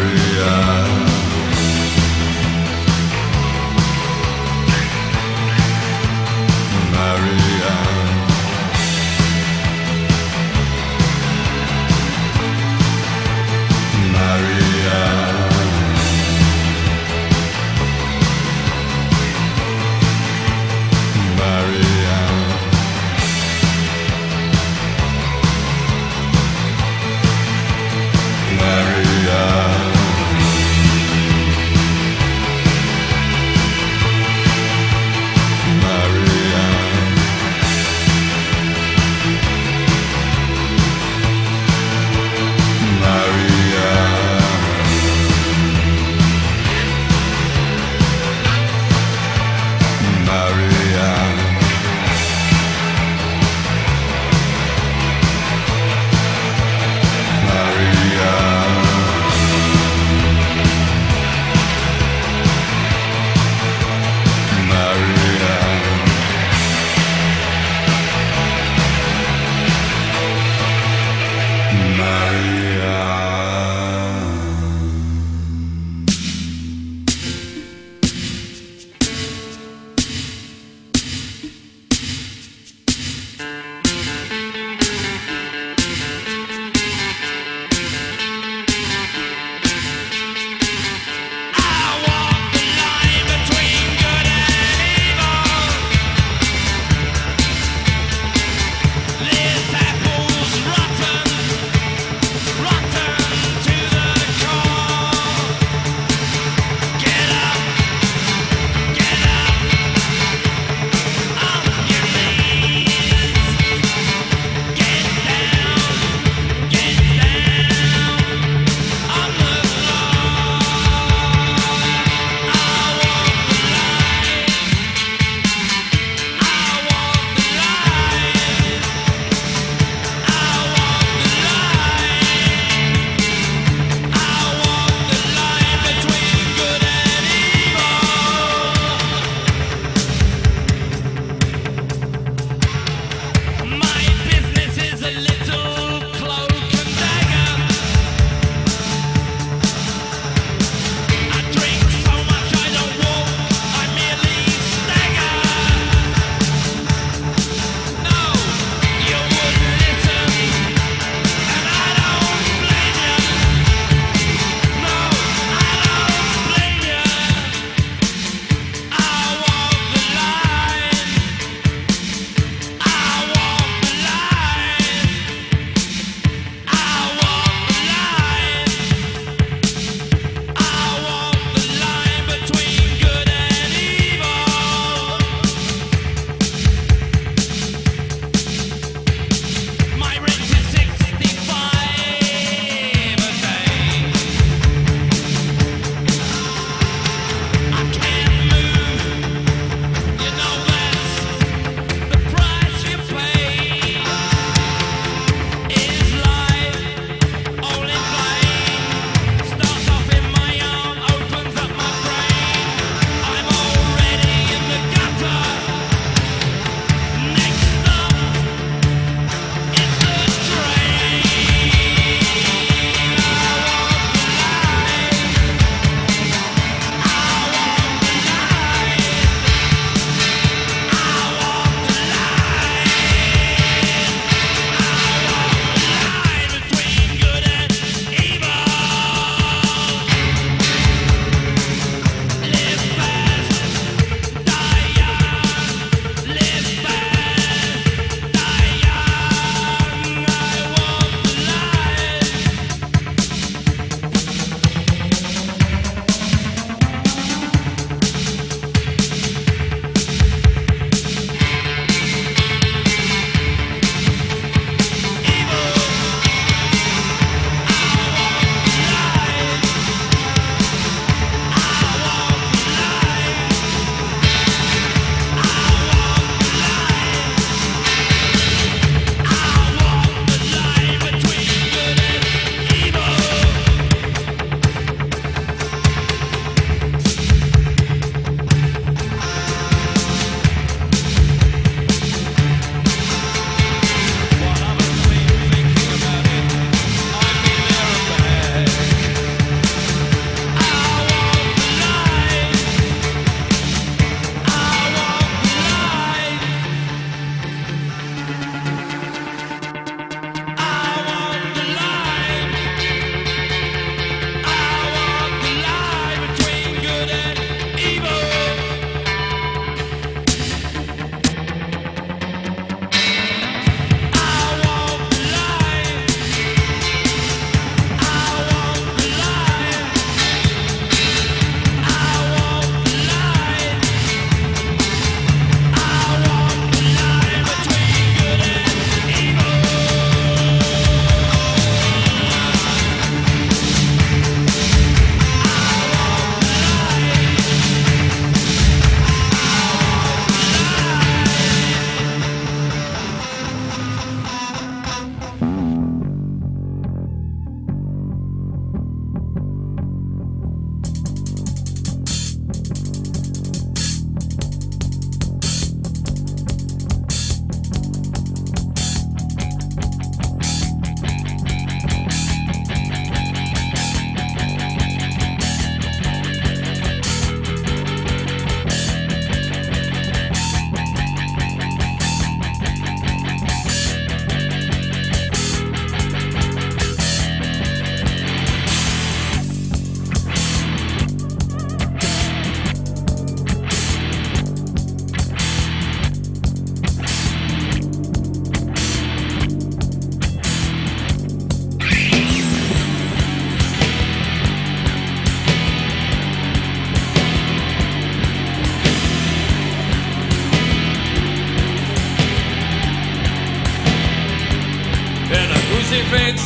Marianne. Marianne.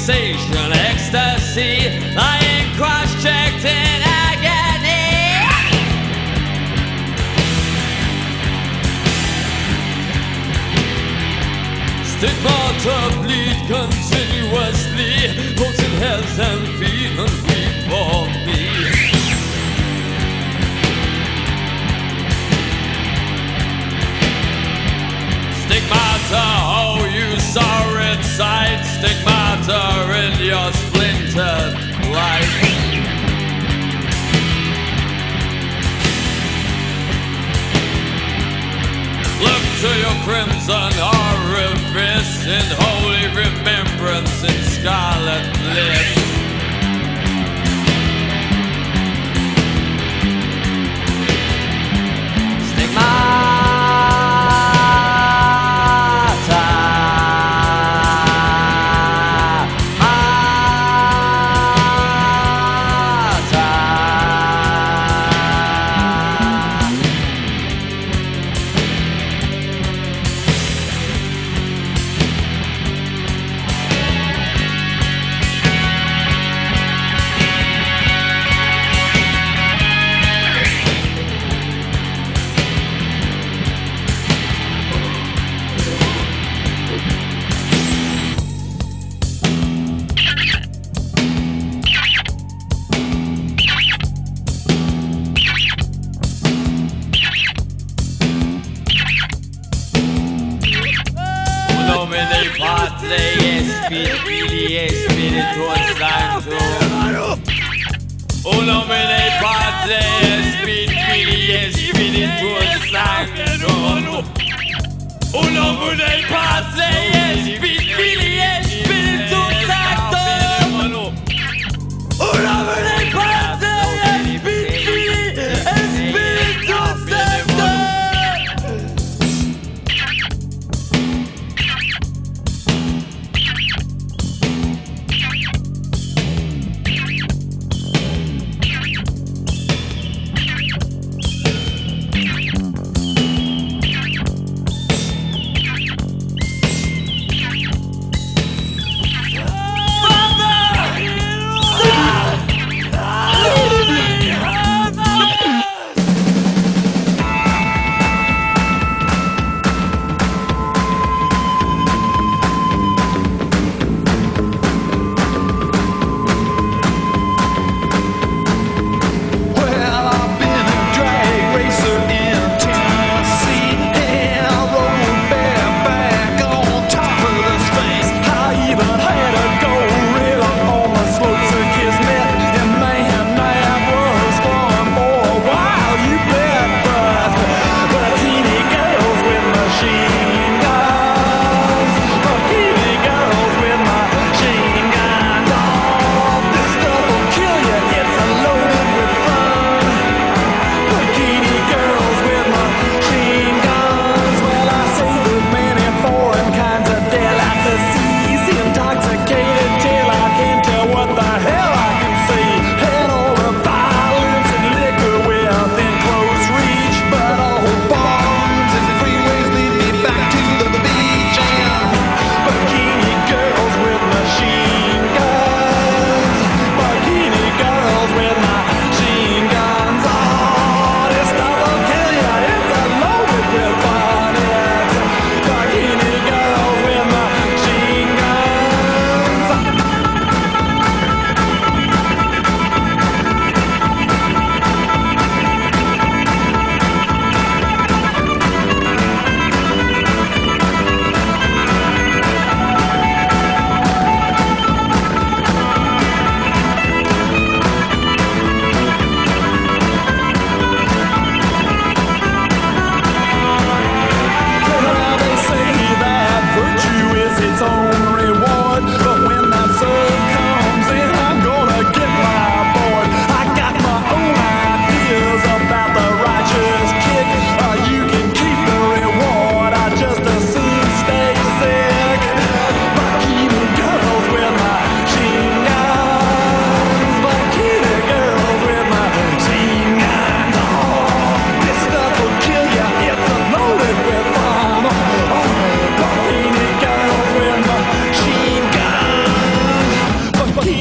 sensation, ecstasy, lying cross-checked in agony. Stigmata bleed continuously, holds in hands and feet and weep for me. Stigmata, oh you sorry sight, stigmata in your splintered life. Look to your crimson orifice in holy remembrance in scarlet bliss.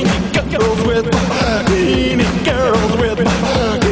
girls with